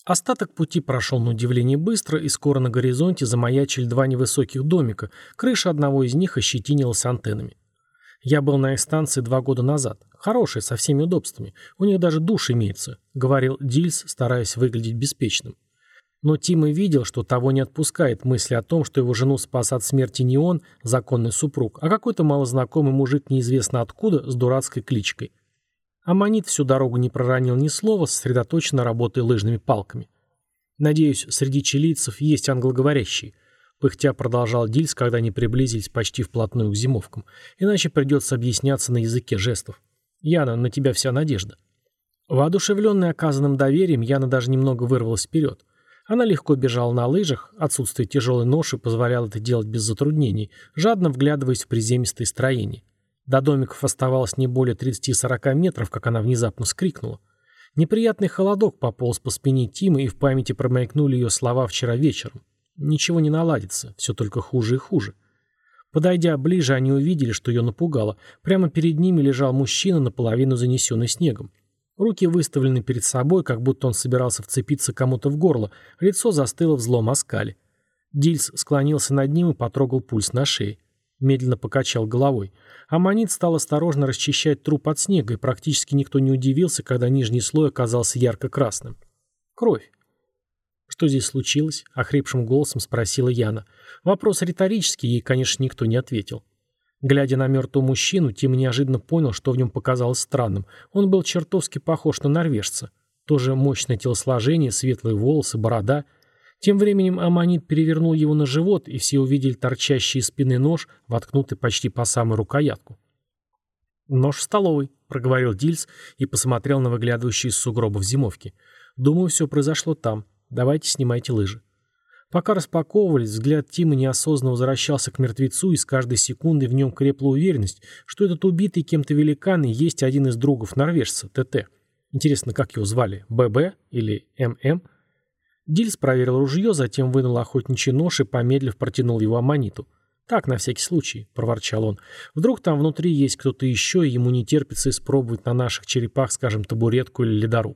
Остаток пути прошел на удивление быстро, и скоро на горизонте замаячили два невысоких домика, крыша одного из них ощетинилась антеннами. Я был на их станции 2 года назад. Хорошая, со всеми удобствами. У них даже душ имеется, говорил Дильс, стараясь выглядеть беспечным. Но Тима видел, что того не отпускает мысли о том, что его жену спас от смерти не он, законный супруг, а какой-то малознакомый мужик неизвестно откуда с дурацкой кличкой. Аммонит всю дорогу не проронил ни слова, сосредоточенно работая лыжными палками. «Надеюсь, среди чилийцев есть англоговорящие», — пыхтя продолжал Дильс, когда они приблизились почти вплотную к зимовкам. «Иначе придется объясняться на языке жестов. Яна, на тебя вся надежда». Воодушевленная оказанным доверием, Яна даже немного вырвалась вперед. Она легко бежала на лыжах, отсутствие тяжелой ноши позволяло это делать без затруднений, жадно вглядываясь в приземистые строения. До домиков оставалось не более 30-40 метров, как она внезапно вскрикнула. Неприятный холодок пополз по спине Тимы, и в памяти промелькнули ее слова вчера вечером. Ничего не наладится, все только хуже и хуже. Подойдя ближе, они увидели, что ее напугало. Прямо перед ними лежал мужчина, наполовину занесенный снегом. Руки выставлены перед собой, как будто он собирался вцепиться кому-то в горло, лицо застыло в злом оскале. Дильс склонился над ним и потрогал пульс на шее. Медленно покачал головой. Аммонит стал осторожно расчищать труп от снега, и практически никто не удивился, когда нижний слой оказался ярко-красным. Кровь. «Что здесь случилось?» — охрипшим голосом спросила Яна. Вопрос риторический, ей, конечно, никто не ответил. Глядя на мертвого мужчину, Тим неожиданно понял, что в нем показалось странным. Он был чертовски похож на норвежца. Тоже мощное телосложение, светлые волосы, борода. Тем временем Аммонит перевернул его на живот, и все увидели торчащий из спины нож, воткнутый почти по самую рукоятку. «Нож в столовой», — проговорил Дильс и посмотрел на выглядывающие из сугробов зимовки. «Думаю, все произошло там. Давайте снимайте лыжи». Пока распаковывались, взгляд Тима неосознанно возвращался к мертвецу, и с каждой секундой в нем крепла уверенность, что этот убитый кем-то великан и есть один из другов норвежца, ТТ. Интересно, как его звали? ББ или ММ? Дильс проверил ружье, затем вынул охотничий нож и, помедлив, протянул его Аммониту. «Так, на всякий случай», — проворчал он. «Вдруг там внутри есть кто-то еще, и ему не терпится испробовать на наших черепах, скажем, табуретку или ледоруб».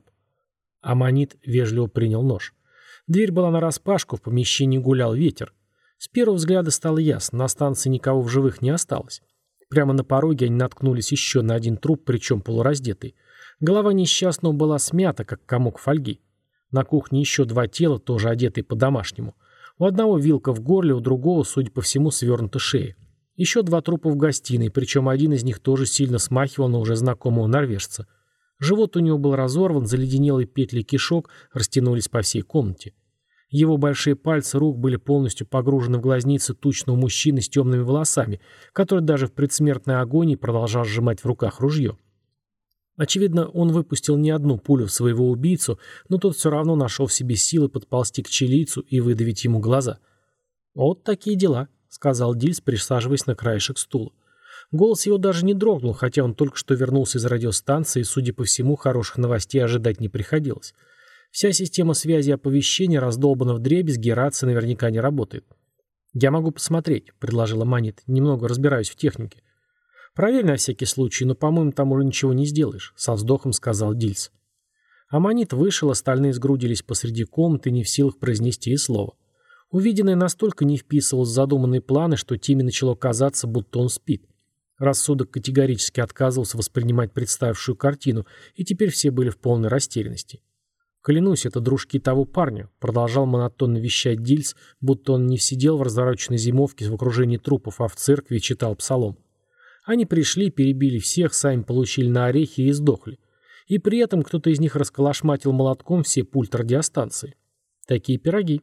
Аммонит вежливо принял нож. Дверь была нараспашку, в помещении гулял ветер. С первого взгляда стало ясно, на станции никого в живых не осталось. Прямо на пороге они наткнулись еще на один труп, причем полураздетый. Голова несчастного была смята, как комок фольги. На кухне еще 2 тела, тоже одетые по-домашнему. У одного вилка в горле, у другого, судя по всему, свернута шея. Еще 2 трупа в гостиной, причем один из них тоже сильно смахивал на уже знакомого норвежца. Живот у него был разорван, заледенелые петли кишок растянулись по всей комнате. Его большие пальцы рук были полностью погружены в глазницы тучного мужчины с темными волосами, который даже в предсмертной агонии продолжал сжимать в руках ружье. Очевидно, он выпустил не одну пулю в своего убийцу, но тот все равно нашел в себе силы подползти к чилийцу и выдавить ему глаза. «Вот такие дела», — сказал Дильс, присаживаясь на краешек стула. Голос его даже не дрогнул, хотя он только что вернулся из радиостанции, и, судя по всему, хороших новостей ожидать не приходилось. Вся система связи и оповещения раздолбана вдребезги, рация наверняка не работает. «Я могу посмотреть», — предложила Аммонит. «Немного разбираюсь в технике». «Проверь на всякий случай, но, по-моему, там уже ничего не сделаешь», — со вздохом сказал Дильс. Аммонит вышел, остальные сгрудились посреди комнаты, не в силах произнести и слова. Увиденное настолько не вписывалось в задуманные планы, что Тиме начало казаться, будто он спит. Рассудок категорически отказывался воспринимать представшую картину, и теперь все были в полной растерянности. «Клянусь, это дружки того парня», — продолжал монотонно вещать Дильс, будто он не сидел в развороченной зимовке в окружении трупов, а в церкви и читал псалом. Они пришли, перебили всех, сами получили на орехи и сдохли. И при этом кто-то из них расколошматил молотком все пульт радиостанции. Такие пироги.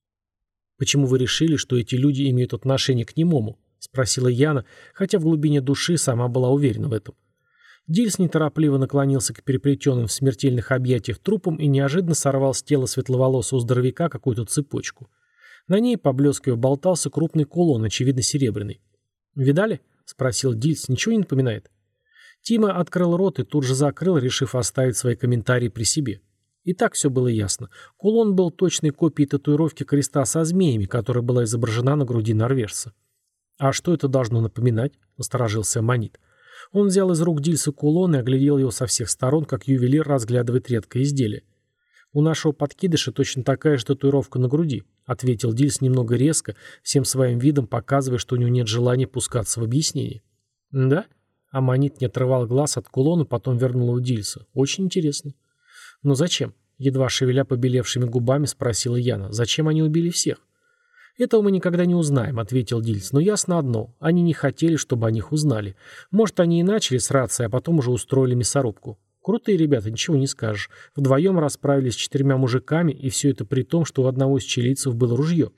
«Почему вы решили, что эти люди имеют отношение к немому?» — спросила Яна, хотя в глубине души сама была уверена в этом. Дильс неторопливо наклонился к переплетенным в смертельных объятиях трупам и неожиданно сорвал с тела светловолосого здоровяка какую-то цепочку. На ней, поблескивая, болтался крупный кулон, очевидно серебряный. «Видали?» — спросил Дильс. «Ничего не напоминает?» Тима открыл рот и тут же закрыл, решив оставить свои комментарии при себе. И так все было ясно. Кулон был точной копией татуировки креста со змеями, которая была изображена на груди норвежца. «А что это должно напоминать?» — насторожился Аммонит. Он взял из рук Дильса кулон и оглядел его со всех сторон, как ювелир разглядывает редкое изделие. «У нашего подкидыша точно такая же татуировка на груди», ответил Дильс немного резко, всем своим видом показывая, что у него нет желания пускаться в объяснение. «Да?» Аммонит не отрывал глаз от кулона, потом вернул его Дильсу. «Очень интересно». «Но зачем?» Едва шевеля побелевшими губами, спросила Яна. «Зачем они убили всех?» «Этого мы никогда не узнаем», — ответил Дильс. «Но ясно одно. Они не хотели, чтобы о них узнали. Может, они и начали с рации, а потом уже устроили мясорубку. Крутые ребята, ничего не скажешь. Вдвоем расправились с 4 мужиками, и все это при том, что у одного из чилийцев было ружье».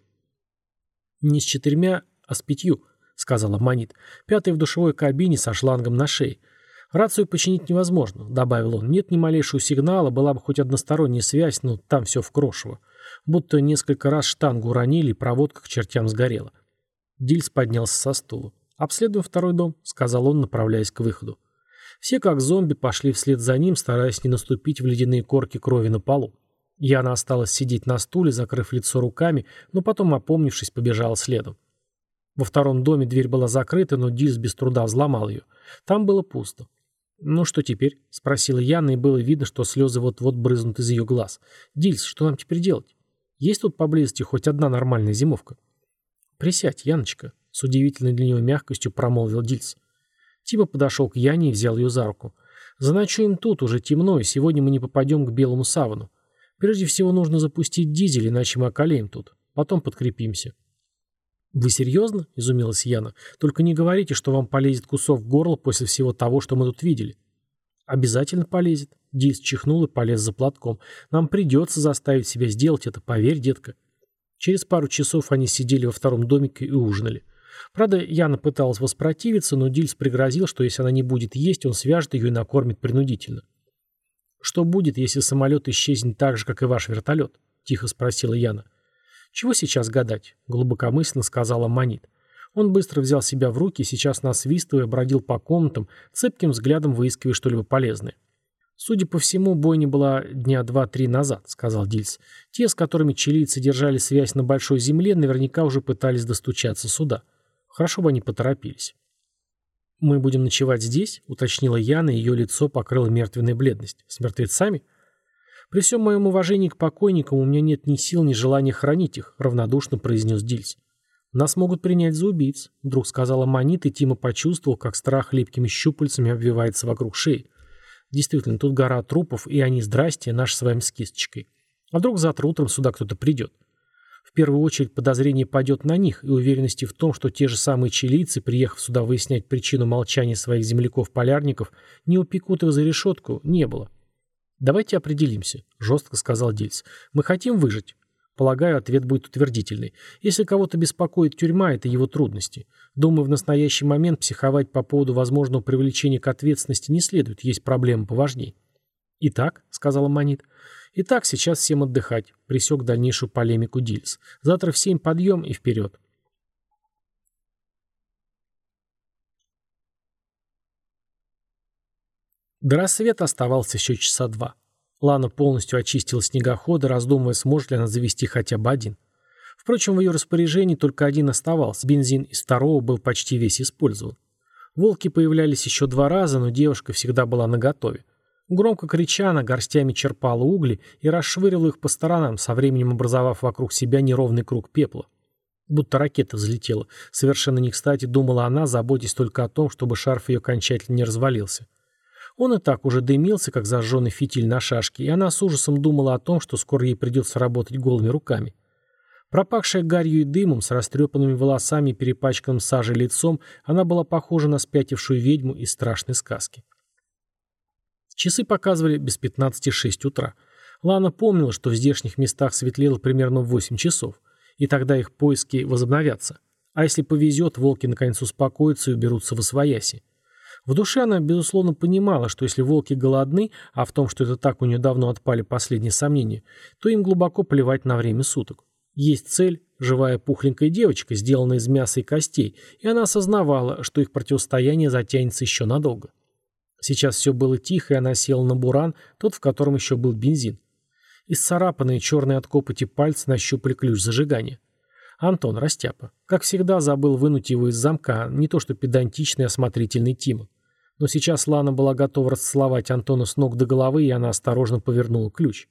«Не с 4, а с 5», — сказал Аммонит. «5 в душевой кабине со шлангом на шее. Рацию починить невозможно», — добавил он. «Нет ни малейшего сигнала, была бы хоть односторонняя связь, но там все в крошево. Будто несколько раз штангу уронили, и проводка к чертям сгорела». Дильс поднялся со стула. «Обследуем второй дом», — сказал он, направляясь к выходу. Все, как зомби, пошли вслед за ним, стараясь не наступить в ледяные корки крови на полу. Яна осталась сидеть на стуле, закрыв лицо руками, но потом, опомнившись, побежала следом. Во втором доме дверь была закрыта, но Дильс без труда взломал ее. Там было пусто. «Ну что теперь?» — спросила Яна, и было видно, что слезы вот-вот брызнут из ее глаз. «Дильс, что нам теперь делать? Есть тут поблизости хоть одна нормальная зимовка?» «Присядь, Яночка», — с удивительной для нее мягкостью промолвил Дильс. Тима подошел к Яне и взял ее за руку. «Заночуем тут, уже темно, и сегодня мы не попадем к белому савану. Прежде всего нужно запустить дизель, иначе мы околеем тут. Потом подкрепимся». «Вы серьезно?» — изумилась Яна. «Только не говорите, что вам полезет кусок в горло после всего того, что мы тут видели». «Обязательно полезет». Дильс чихнул и полез за платком. «Нам придется заставить себя сделать это, поверь, детка». Через пару часов они сидели во втором домике и ужинали. Правда, Яна пыталась воспротивиться, но Дильс пригрозил, что если она не будет есть, он свяжет ее и накормит принудительно. «Что будет, если самолет исчезнет так же, как и ваш вертолет?» — тихо спросила Яна. «Чего сейчас гадать?» — глубокомысленно сказал Аммонит. Он быстро взял себя в руки и сейчас, насвистывая, бродил по комнатам, цепким взглядом выискивая что-либо полезное. «Судя по всему, бойня была дня 2-3 назад», — сказал Дильс. «Те, с которыми чилийцы держали связь на Большой Земле, наверняка уже пытались достучаться сюда. Хорошо бы они поторопились». «Мы будем ночевать здесь?» — уточнила Яна, и ее лицо покрыло мертвенная бледность. «С мертвецами?» «При всем моем уважении к покойникам у меня нет ни сил, ни желания хранить их», — равнодушно произнес Дильс. «Нас могут принять за убийц», — вдруг сказала Аммонит, и Тима почувствовал, как страх липкими щупальцами обвивается вокруг шеи. «Действительно, тут гора трупов, и они, здрасте, наши с вами с кисточкой. А вдруг завтра утром сюда кто-то придет? В первую очередь подозрение падет на них, и уверенности в том, что те же самые чилийцы, приехав сюда выяснять причину молчания своих земляков-полярников, не упекут их за решетку, не было». «Давайте определимся», — жестко сказал Дильс. «Мы хотим выжить?» Полагаю, ответ будет утвердительный. Если кого-то беспокоит тюрьма, это его трудности. Думаю, в настоящий момент психовать по поводу возможного привлечения к ответственности не следует, есть проблемы поважнее. «Итак», — сказала Аммонит. «Итак, сейчас всем отдыхать», — пресек дальнейшую полемику Дильс. «Завтра в 7 подъем и вперед». До рассвета оставалось еще часа 2. Лана полностью очистила снегоходы, раздумывая, сможет ли она завести хотя бы один. Впрочем, в ее распоряжении только один оставался. Бензин из второго был почти весь использован. Волки появлялись еще 2 раза, но девушка всегда была наготове. Громко крича, она горстями черпала угли и расшвыривала их по сторонам, со временем образовав вокруг себя неровный круг пепла. Будто ракета взлетела. Совершенно не кстати думала она, заботясь только о том, чтобы шарф ее окончательно не развалился. Он и так уже дымился, как зажженный фитиль на шашке, и она с ужасом думала о том, что скоро ей придется работать голыми руками. Пропахшая гарью и дымом, с растрепанными волосами и перепачканным сажей лицом, она была похожа на спятившую ведьму из страшной сказки. Часы показывали без 15:06 утра. Лана помнила, что в здешних местах светлело примерно в 8 часов, и тогда их поиски возобновятся. А если повезет, волки наконец успокоятся и уберутся восвояси. В душе она, безусловно, понимала, что если волки голодны, а в том, что это так у нее давно отпали последние сомнения, то им глубоко плевать на время суток. Есть цель – живая пухленькая девочка, сделанная из мяса и костей, и она осознавала, что их противостояние затянется еще надолго. Сейчас все было тихо, и она села на буран, тот, в котором еще был бензин. Исцарапанные черные от копоти пальцы нащупали ключ зажигания. Антон, растяпа, как всегда, забыл вынуть его из замка, не то что педантичный осмотрительный Тима. Но сейчас Лана была готова расцеловать Антона с ног до головы, и она осторожно повернула ключ.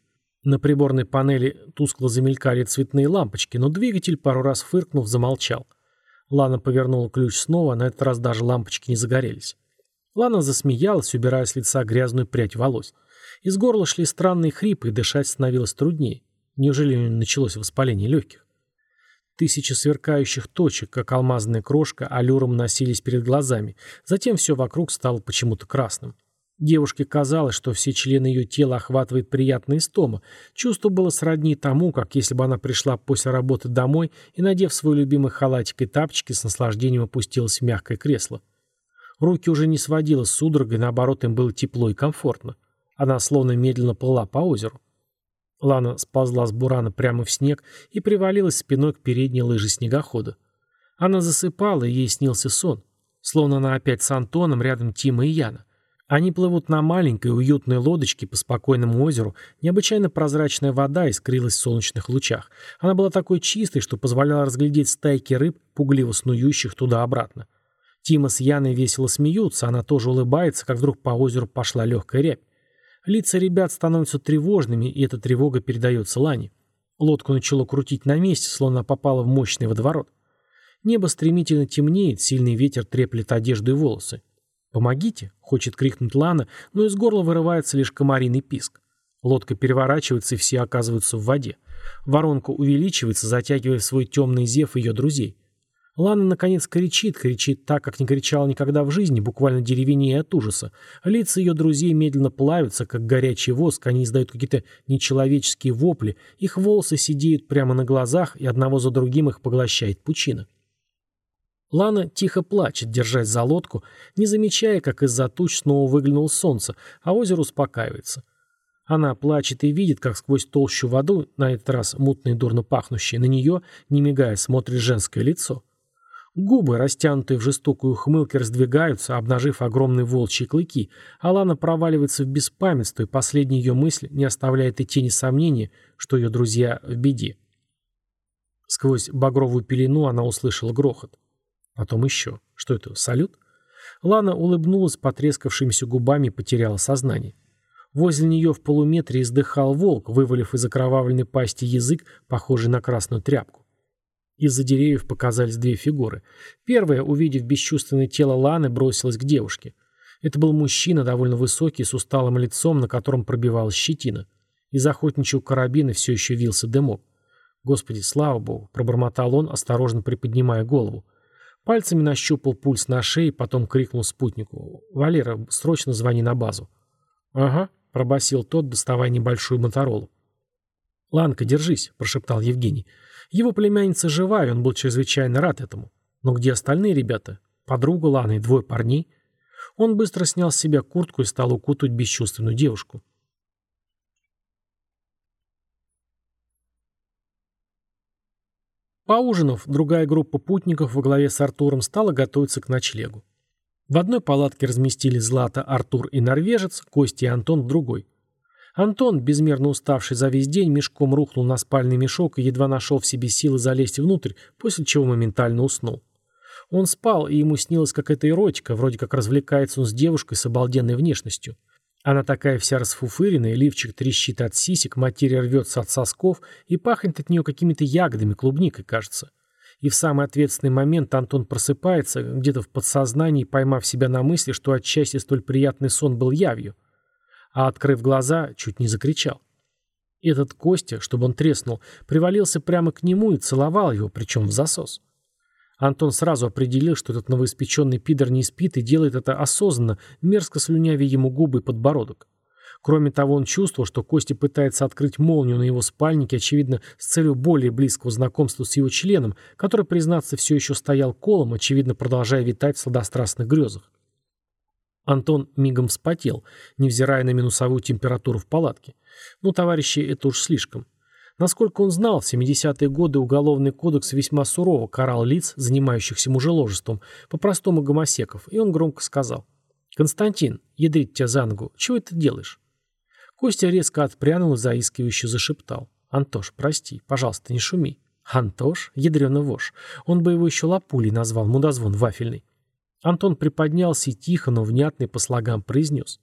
На приборной панели тускло замелькали цветные лампочки, но двигатель, пару раз фыркнув, замолчал. Лана повернула ключ снова, на этот раз даже лампочки не загорелись. Лана засмеялась, убирая с лица грязную прядь волос. Из горла шли странные хрипы, и дышать становилось труднее. Неужели началось воспаление легких? Тысячи сверкающих точек, как алмазная крошка, аллюром носились перед глазами. Затем все вокруг стало почему-то красным. Девушке казалось, что все члены ее тела охватывает приятная истома. Чувство было сродни тому, как если бы она пришла после работы домой и, надев свой любимый халатик и тапочки, с наслаждением опустилась в мягкое кресло. Руки уже не сводило с судорогой, наоборот, им было тепло и комфортно. Она словно медленно плыла по озеру. Лана сползла с бурана прямо в снег и привалилась спиной к передней лыже снегохода. Она засыпала, и ей снился сон. Словно она опять с Антоном, рядом Тима и Яна. Они плывут на маленькой, уютной лодочке по спокойному озеру, необычайно прозрачная вода искрилась в солнечных лучах. Она была такой чистой, что позволяла разглядеть стайки рыб, пугливо снующих туда-обратно. Тима с Яной весело смеются, она тоже улыбается, как вдруг по озеру пошла легкая рябь. Лица ребят становятся тревожными, и эта тревога передается Лане. Лодку начало крутить на месте, словно попала в мощный водоворот. Небо стремительно темнеет, сильный ветер треплет одежду и волосы. «Помогите!» — хочет крикнуть Лана, но из горла вырывается лишь комариный писк. Лодка переворачивается, и все оказываются в воде. Воронка увеличивается, затягивая в свой темный зев ее друзей. Лана, наконец, кричит так, как не кричала никогда в жизни, буквально деревенея от ужаса. Лица ее друзей медленно плавятся, как горячий воск, они издают какие-то нечеловеческие вопли, их волосы сидеют прямо на глазах, и одного за другим их поглощает пучина. Лана тихо плачет, держась за лодку, не замечая, как из-за туч снова выглянуло солнце, а озеро успокаивается. Она плачет и видит, как сквозь толщу воды, на этот раз мутно и дурно пахнущей, на нее, не мигая, смотрит женское лицо. Губы, растянутые в жестокую ухмылке, раздвигаются, обнажив огромные волчьи клыки, а Лана проваливается в беспамятство, и последняя ее мысль не оставляет и тени сомнения, что ее друзья в беде. Сквозь багровую пелену она услышала грохот. Потом еще. Что это, салют? Лана улыбнулась потрескавшимися губами и потеряла сознание. Возле нее в полуметре издыхал волк, вывалив из окровавленной пасти язык, похожий на красную тряпку. Из-за деревьев показались две фигуры. Первая, увидев бесчувственное тело Ланы, бросилась к девушке. Это был мужчина, довольно высокий, с усталым лицом, на котором пробивалась щетина. Из охотничьего карабина все еще вился дымок. «Господи, слава богу!» — пробормотал он, осторожно приподнимая голову. Пальцами нащупал пульс на шее, потом крикнул спутнику: «Валера, срочно звони на базу». «Ага», — пробасил тот, доставая небольшую моторолу. «Ланка, держись», — прошептал Евгений. Его племянница жива, и он был чрезвычайно рад этому. Но где остальные ребята? Подруга Ланы и двое парней? Он быстро снял с себя куртку и стал укутывать бесчувственную девушку. Поужинав, другая группа путников во главе с Артуром стала готовиться к ночлегу. В одной палатке разместились Злата, Артур и норвежец, Костя и Антон в другой. Антон, безмерно уставший за весь день, мешком рухнул на спальный мешок и едва нашел в себе силы залезть внутрь, после чего моментально уснул. Он спал, и ему снилась какая-то эротика, вроде как развлекается он с девушкой с обалденной внешностью. Она такая вся расфуфыренная, лифчик трещит от сисек, материя рвется от сосков и пахнет от нее какими-то ягодами, клубникой, кажется. И в самый ответственный момент Антон просыпается, где-то в подсознании, поймав себя на мысли, что отчасти столь приятный сон был явью. А открыв глаза, чуть не закричал. Этот Костя, чтобы он треснул, привалился прямо к нему и целовал его, причем в засос. Антон сразу определил, что этот новоиспеченный пидор не спит и делает это осознанно, мерзко слюнявя ему губы и подбородок. Кроме того, он чувствовал, что Костя пытается открыть молнию на его спальнике, очевидно, с целью более близкого знакомства с его членом, который, признаться, все еще стоял колом, очевидно, продолжая витать в сладострастных грезах. Антон мигом вспотел, невзирая на минусовую температуру в палатке. Ну, товарищи, это уж слишком. Насколько он знал, в 70-е годы Уголовный кодекс весьма сурово карал лиц, занимающихся мужеложеством, по-простому гомосеков, и он громко сказал: «Константин, ядрить тебя за ногу, чего ты делаешь?» Костя резко отпрянул и заискивающе зашептал: «Антош, прости, пожалуйста, не шуми». «Антош? Ядрёна вошь. Он бы его еще лапулей назвал, мудозвон вафельный». Антон приподнялся и тихо, но внятно и по слогам произнес: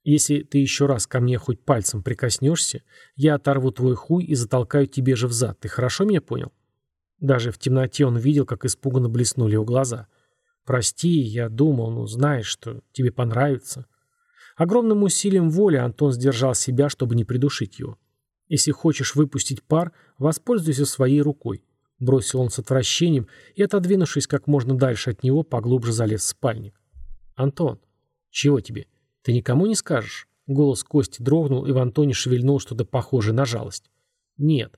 Если ты еще раз ко мне хоть пальцем прикоснешься, я оторву твой хуй и затолкаю тебе же взад. Ты хорошо меня понял?» Даже в темноте он видел, как испуганно блеснули его глаза. «Прости, я думал, ну знаешь, что тебе понравится». Огромным усилием воли Антон сдержал себя, чтобы не придушить его. «Если хочешь выпустить пар, воспользуйся своей рукой», — бросил он с отвращением и, отодвинувшись как можно дальше от него, поглубже залез в спальник. «Антон, чего тебе? Ты никому не скажешь?» Голос Кости дрогнул, и в Антоне шевельнул что-то похожее на жалость. «Нет».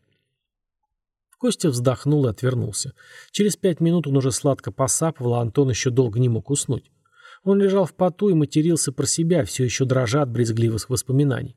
Костя вздохнул и отвернулся. Через 5 минут он уже сладко посапывал, а Антон еще долго не мог уснуть. Он лежал в поту и матерился про себя, все еще дрожа от брезгливых воспоминаний.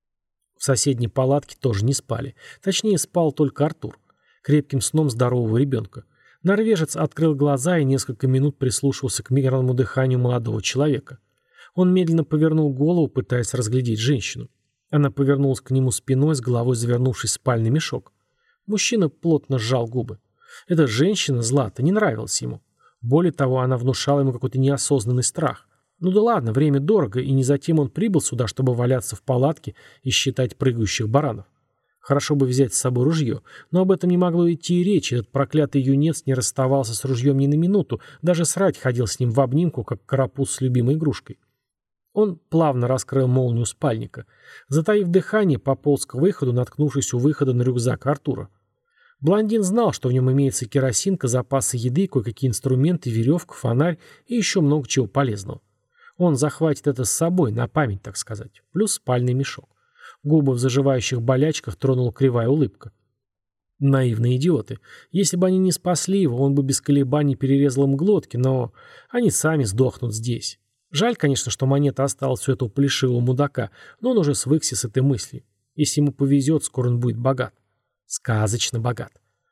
В соседней палатке тоже не спали. Точнее, спал только Артур. Крепким сном здорового ребенка. Норвежец открыл глаза и несколько минут прислушивался к мирному дыханию молодого человека. Он медленно повернул голову, пытаясь разглядеть женщину. Она повернулась к нему спиной, с головой завернувшись в спальный мешок. Мужчина плотно сжал губы. Эта женщина, Злата, не нравилась ему. Более того, она внушала ему какой-то неосознанный страх. Ну да ладно, время дорого, и не затем он прибыл сюда, чтобы валяться в палатке и считать прыгающих баранов. Хорошо бы взять с собой ружье, но об этом не могло идти и речи. Этот проклятый юнец не расставался с ружьем ни на минуту, даже срать ходил с ним в обнимку, как карапуз с любимой игрушкой. Он плавно раскрыл молнию спальника. Затаив дыхание, пополз к выходу, наткнувшись у выхода на рюкзак Артура. Блондин знал, что в нем имеется керосинка, запасы еды, кое-какие инструменты, веревка, фонарь и еще много чего полезного. Он захватит это с собой, на память, так сказать, плюс спальный мешок. Губы в заживающих болячках тронула кривая улыбка. Наивные идиоты. Если бы они не спасли его, он бы без колебаний перерезал им глотки, но они сами сдохнут здесь. Жаль, конечно, что монета осталась у этого плешивого мудака, но он уже свыкся с этой мыслью. Если ему повезет, скоро он будет богат. Сказочно богат.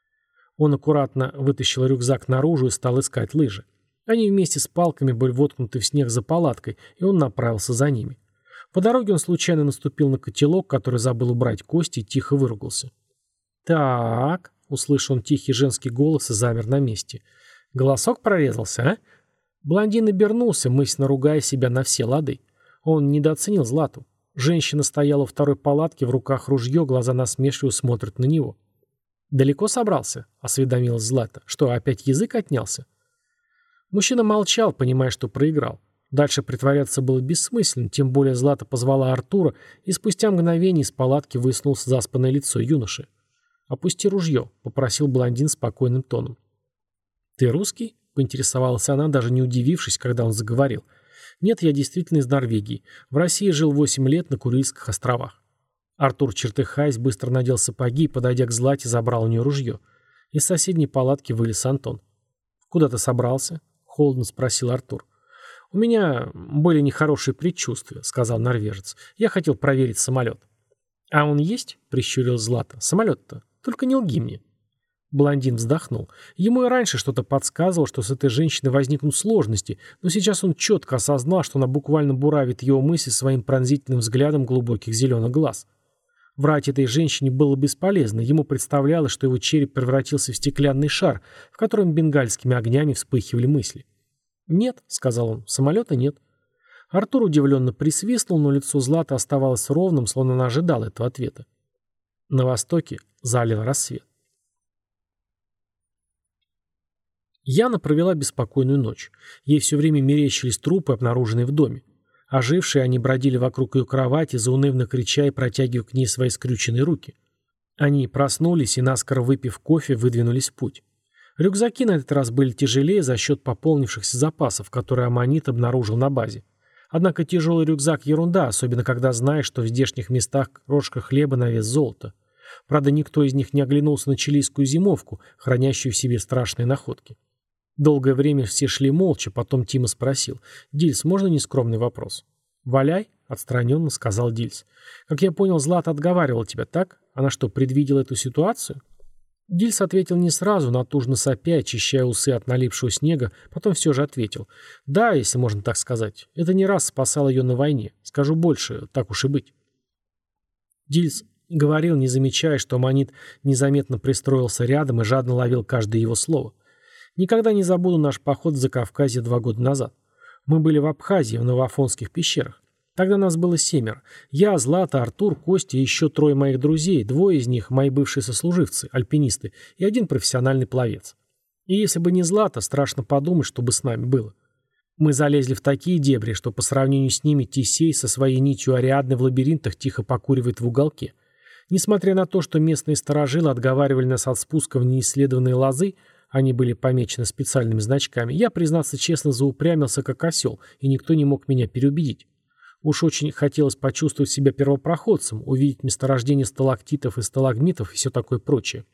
Он аккуратно вытащил рюкзак наружу и стал искать лыжи. Они вместе с палками были воткнуты в снег за палаткой, и он направился за ними. По дороге он случайно наступил на котелок, который забыл убрать Кости, и тихо выругался. «Так», — услышал он тихий женский голос и замер на месте. «Голосок прорезался, а?» Блондин обернулся, мысленно ругая себя на все лады. Он недооценил Злату. Женщина стояла у второй палатки, в руках ружье, глаза насмешливо смотрят на него. «Далеко собрался?» — осведомилась Злата. «Что, опять язык отнялся?» Мужчина молчал, понимая, что проиграл. Дальше притворяться было бессмысленно, тем более Злата позвала Артура, и спустя мгновение из палатки высунулось заспанное лицо юноши. «Опусти ружье», — попросил блондин спокойным тоном. «Ты русский?» — поинтересовалась она, даже не удивившись, когда он заговорил. «Нет, я действительно из Норвегии. В России жил 8 лет на Курильских островах». Артур, чертыхаясь, быстро надел сапоги и, подойдя к Злате, забрал у нее ружье. Из соседней палатки вылез Антон. «Куда ты собрался?» — холодно спросил Артур. «У меня были нехорошие предчувствия», — сказал норвежец. «Я хотел проверить самолет». «А он есть?» — прищурилась Злата. «Самолет-то? Только не лги мне». Блондин вздохнул. Ему и раньше что-то подсказывало, что с этой женщиной возникнут сложности, но сейчас он четко осознал, что она буквально буравит его мысли своим пронзительным взглядом глубоких зеленых глаз. Врать этой женщине было бесполезно, ему представлялось, что его череп превратился в стеклянный шар, в котором бенгальскими огнями вспыхивали мысли. «Нет», — сказал он, — «самолета нет». Артур удивленно присвистнул, но лицо Златы оставалось ровным, словно она ожидала этого ответа. На востоке залил рассвет. Яна провела беспокойную ночь. Ей все время мерещились трупы, обнаруженные в доме. Ожившие, они бродили вокруг ее кровати, заунывно крича и протягивая к ней свои скрюченные руки. Они проснулись и, наскоро выпив кофе, выдвинулись в путь. Рюкзаки на этот раз были тяжелее за счет пополнившихся запасов, которые Аммонит обнаружил на базе. Однако тяжелый рюкзак — ерунда, особенно когда знаешь, что в здешних местах крошка хлеба на вес золота. Правда, никто из них не оглянулся на чилийскую зимовку, хранящую в себе страшные находки. Долгое время все шли молча, потом Тима спросил: «Дильс, можно нескромный вопрос?» «Валяй», — отстраненно сказал Дильс. «Как я понял, Злата отговаривала тебя, так? Она что, предвидела эту ситуацию?» Дильс ответил не сразу, натужно сопя, очищая усы от налипшего снега, потом все же ответил: «Да, если можно так сказать. Это не раз спасал ее на войне. Скажу больше, так уж и быть». Дильс говорил, не замечая, что Аммонит незаметно пристроился рядом и жадно ловил каждое его слово. «Никогда не забуду наш поход в Закавказье 2 года назад. Мы были в Абхазии, в Новоафонских пещерах. Тогда нас было 7. Я, Злата, Артур, Костя и еще 3 моих друзей, 2 из них мои бывшие сослуживцы, альпинисты, и 1 профессиональный пловец. И если бы не Злата, страшно подумать, что бы с нами было. Мы залезли в такие дебри, что по сравнению с ними Тисей со своей нитью Ариадны в лабиринтах тихо покуривает в уголке. Несмотря на то, что местные старожилы отговаривали нас от спуска в неисследованные лозы, они были помечены специальными значками, я, признаться честно, заупрямился как осел, и никто не мог меня переубедить. Уж очень хотелось почувствовать себя первопроходцем, увидеть месторождение сталактитов и сталагмитов и все такое прочее.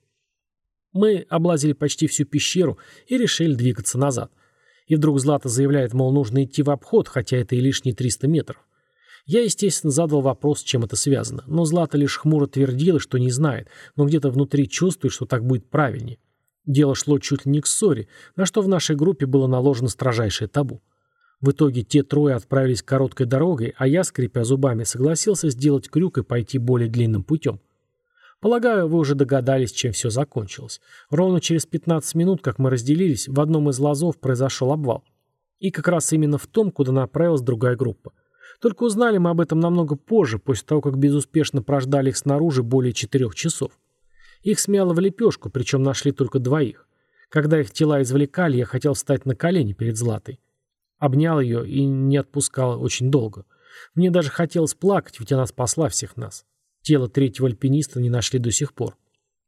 Мы облазили почти всю пещеру и решили двигаться назад. И вдруг Злата заявляет, мол, нужно идти в обход, хотя это и лишние 300 метров. Я, естественно, задал вопрос, с чем это связано, но Злата лишь хмуро твердила, что не знает, но где-то внутри чувствует, что так будет правильнее. Дело шло чуть ли не к ссоре, на что в нашей группе было наложено строжайшее табу. В итоге те 3 отправились короткой дорогой, а я, скрипя зубами, согласился сделать крюк и пойти более длинным путем. Полагаю, вы уже догадались, чем все закончилось. Ровно через 15 минут, как мы разделились, в одном из лозов произошел обвал. И как раз именно в том, куда направилась другая группа. Только узнали мы об этом намного позже, после того, как безуспешно прождали их снаружи более 4 часов. Их смяло в лепешку, причем нашли только 2. Когда их тела извлекали, я хотел встать на колени перед Златой. Обнял ее и не отпускал очень долго. Мне даже хотелось плакать, ведь она спасла всех нас. Тело 3-го альпиниста не нашли до сих пор.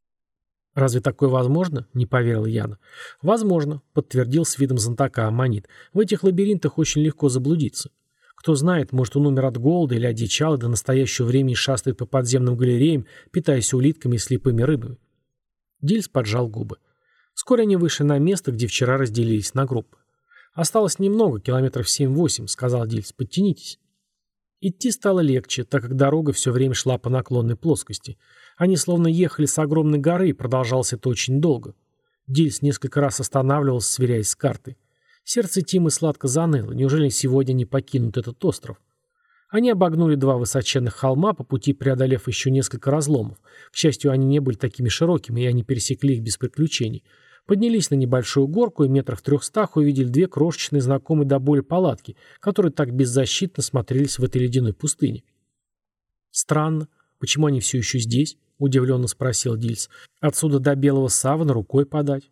«Разве такое возможно?» — не поверила Яна. «Возможно», — подтвердил с видом знатока Аммонит. «В этих лабиринтах очень легко заблудиться. Кто знает, может, он умер от голода или одичал, и до настоящего времени шастает по подземным галереям, питаясь улитками и слепыми рыбами». Дильс поджал губы. Вскоре они вышли на место, где вчера разделились на группы. «Осталось немного, километров 7-8», — сказал Дильс. «Подтянитесь». Идти стало легче, так как дорога все время шла по наклонной плоскости. Они словно ехали с огромной горы, и продолжалось это очень долго. Дильс несколько раз останавливался, сверяясь с картой. Сердце Тимы сладко заныло. Неужели сегодня не покинут этот остров? Они обогнули 2 высоченных холма, по пути преодолев еще несколько разломов. К счастью, они не были такими широкими, и они пересекли их без приключений. Поднялись на небольшую горку и метрах в 300 увидели 2 крошечные знакомые до боли палатки, которые так беззащитно смотрелись в этой ледяной пустыне. «Странно. Почему они все еще здесь?» — удивленно спросил Дильс. «Отсюда до Белого Савана рукой подать».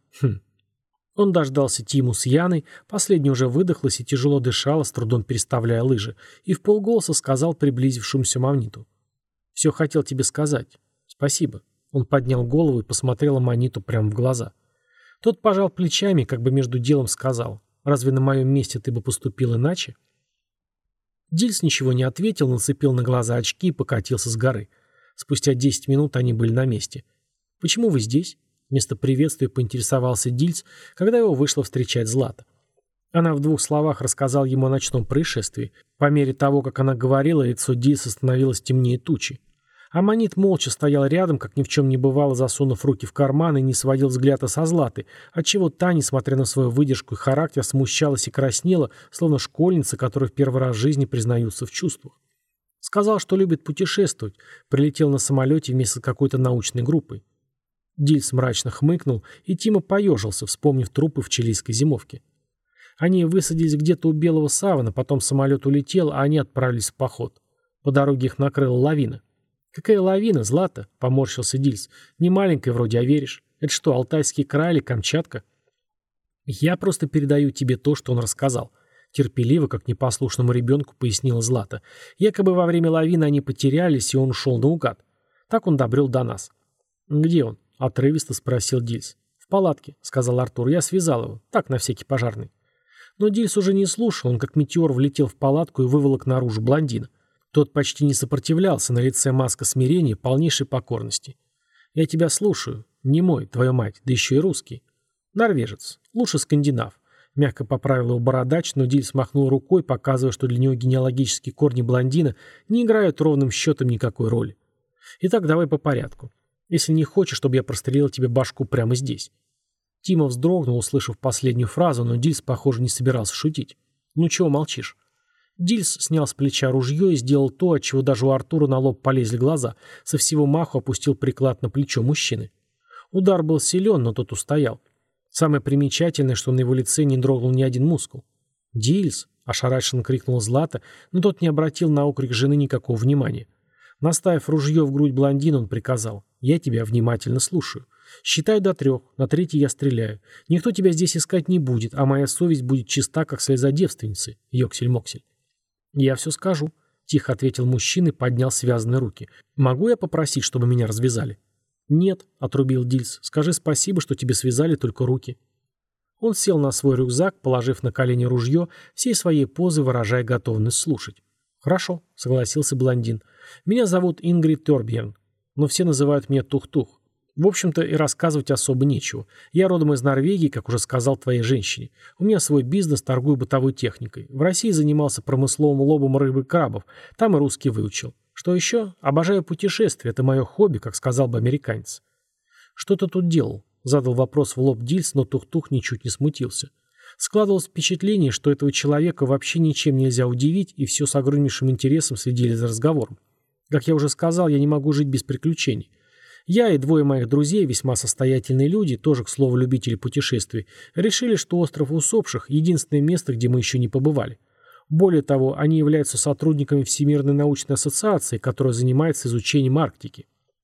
Он дождался Тиму с Яной, последняя уже выдохлась и тяжело дышала, с трудом переставляя лыжи, и вполголоса сказал приблизившемуся Аммониту: «Все хотел тебе сказать. Спасибо». Он поднял голову и посмотрел Аммониту прямо в глаза. Тот пожал плечами, как бы между делом сказал: «Разве на моем месте ты бы поступил иначе?» Дильс ничего не ответил, нацепил на глаза очки и покатился с горы. Спустя 10 минут они были на месте. «Почему вы здесь?» Вместо приветствия поинтересовался Дильс, когда его вышла встречать Злата. Она в 2 словах рассказала ему о ночном происшествии. По мере того, как она говорила, лицо Дильса становилось темнее тучи. Аммонит молча стоял рядом, как ни в чем не бывало, засунув руки в карманы, и не сводил взгляда со Златы, отчего та, несмотря на свою выдержку и характер, смущалась и краснела, словно школьница, которая в первый раз в жизни признается в чувствах. Сказал, что любит путешествовать, прилетел на самолете вместе с какой-то научной группой. Дильс мрачно хмыкнул, и Тима поежился, вспомнив трупы в чилийской зимовке. Они высадились где-то у Белого Савана, потом самолет улетел, а они отправились в поход. По дороге их накрыла лавина. «Какая лавина, Злата?» — поморщился Дильс. «Не маленькая вроде, а веришь? Это что, Алтайский край или Камчатка?» «Я просто передаю тебе то, что он рассказал», — терпеливо, как непослушному ребенку, пояснила Злата. «Якобы во время лавины они потерялись, и он ушел наугад. Так он добрел до нас». «Где он?» — отрывисто спросил Дильс. «В палатке», — сказал Артур. «Я связал его. Так, на всякий пожарный». Но Дильс уже не слушал. Он как метеор влетел в палатку и выволок наружу блондина. Тот почти не сопротивлялся, на лице маска смирения, полнейшей покорности. «Я тебя слушаю. Немой, твою мать, да еще и русский». «Норвежец. Лучше скандинав». Мягко поправил его бородач, но Дильс махнул рукой, показывая, что для него генеалогические корни блондина не играют ровным счетом никакой роли. «Итак, давай по порядку. Если не хочешь, чтобы я прострелил тебе башку прямо здесь». Тима вздрогнул, услышав последнюю фразу, но Дильс, похоже, не собирался шутить. «Ну чего молчишь?» Дильс снял с плеча ружье и сделал то, от чего даже у Артура на лоб полезли глаза, со всего маху опустил приклад на плечо мужчины. Удар был силен, но тот устоял. Самое примечательное, что на его лице не дрогнул ни один мускул. «Дильс!» — ошарашенно крикнул Злата, но тот не обратил на окрик жены никакого внимания. Наставив ружье в грудь блондина, он приказал: «Я тебя внимательно слушаю. Считаю до 3, на 3 я стреляю. Никто тебя здесь искать не будет, а моя совесть будет чиста, как слеза девственницы, Йоксель-Моксель». «Я все скажу», — тихо ответил мужчина и поднял связанные руки. «Могу я попросить, чтобы меня развязали?» «Нет», — отрубил Дильс, — «скажи спасибо, что тебе связали только руки». Он сел на свой рюкзак, положив на колени ружье, всей своей позой выражая готовность слушать. «Хорошо», — согласился блондин. «Меня зовут Ингрид Торбьерн, но все называют меня Тух-Тух. В общем-то, и рассказывать особо нечего. Я родом из Норвегии, как уже сказал твоей женщине. У меня свой бизнес, торгую бытовой техникой. В России занимался промысловым ловом рыбы и крабов. Там и русский выучил. Что еще? Обожаю путешествия. Это мое хобби, как сказал бы американец». «Что ты тут делал?» — задал вопрос в лоб Дильс, но Тух-Тух ничуть не смутился. Складывалось впечатление, что этого человека вообще ничем нельзя удивить, и все с огромнейшим интересом следили за разговором. Как я уже сказал, я не могу жить без приключений. Я и 2 моих друзей, весьма состоятельные люди, тоже, к слову, любители путешествий, решили, что остров усопших — единственное место, где мы еще не побывали. Более того, они являются сотрудниками Всемирной научной ассоциации, которая занимается изучением Арктики.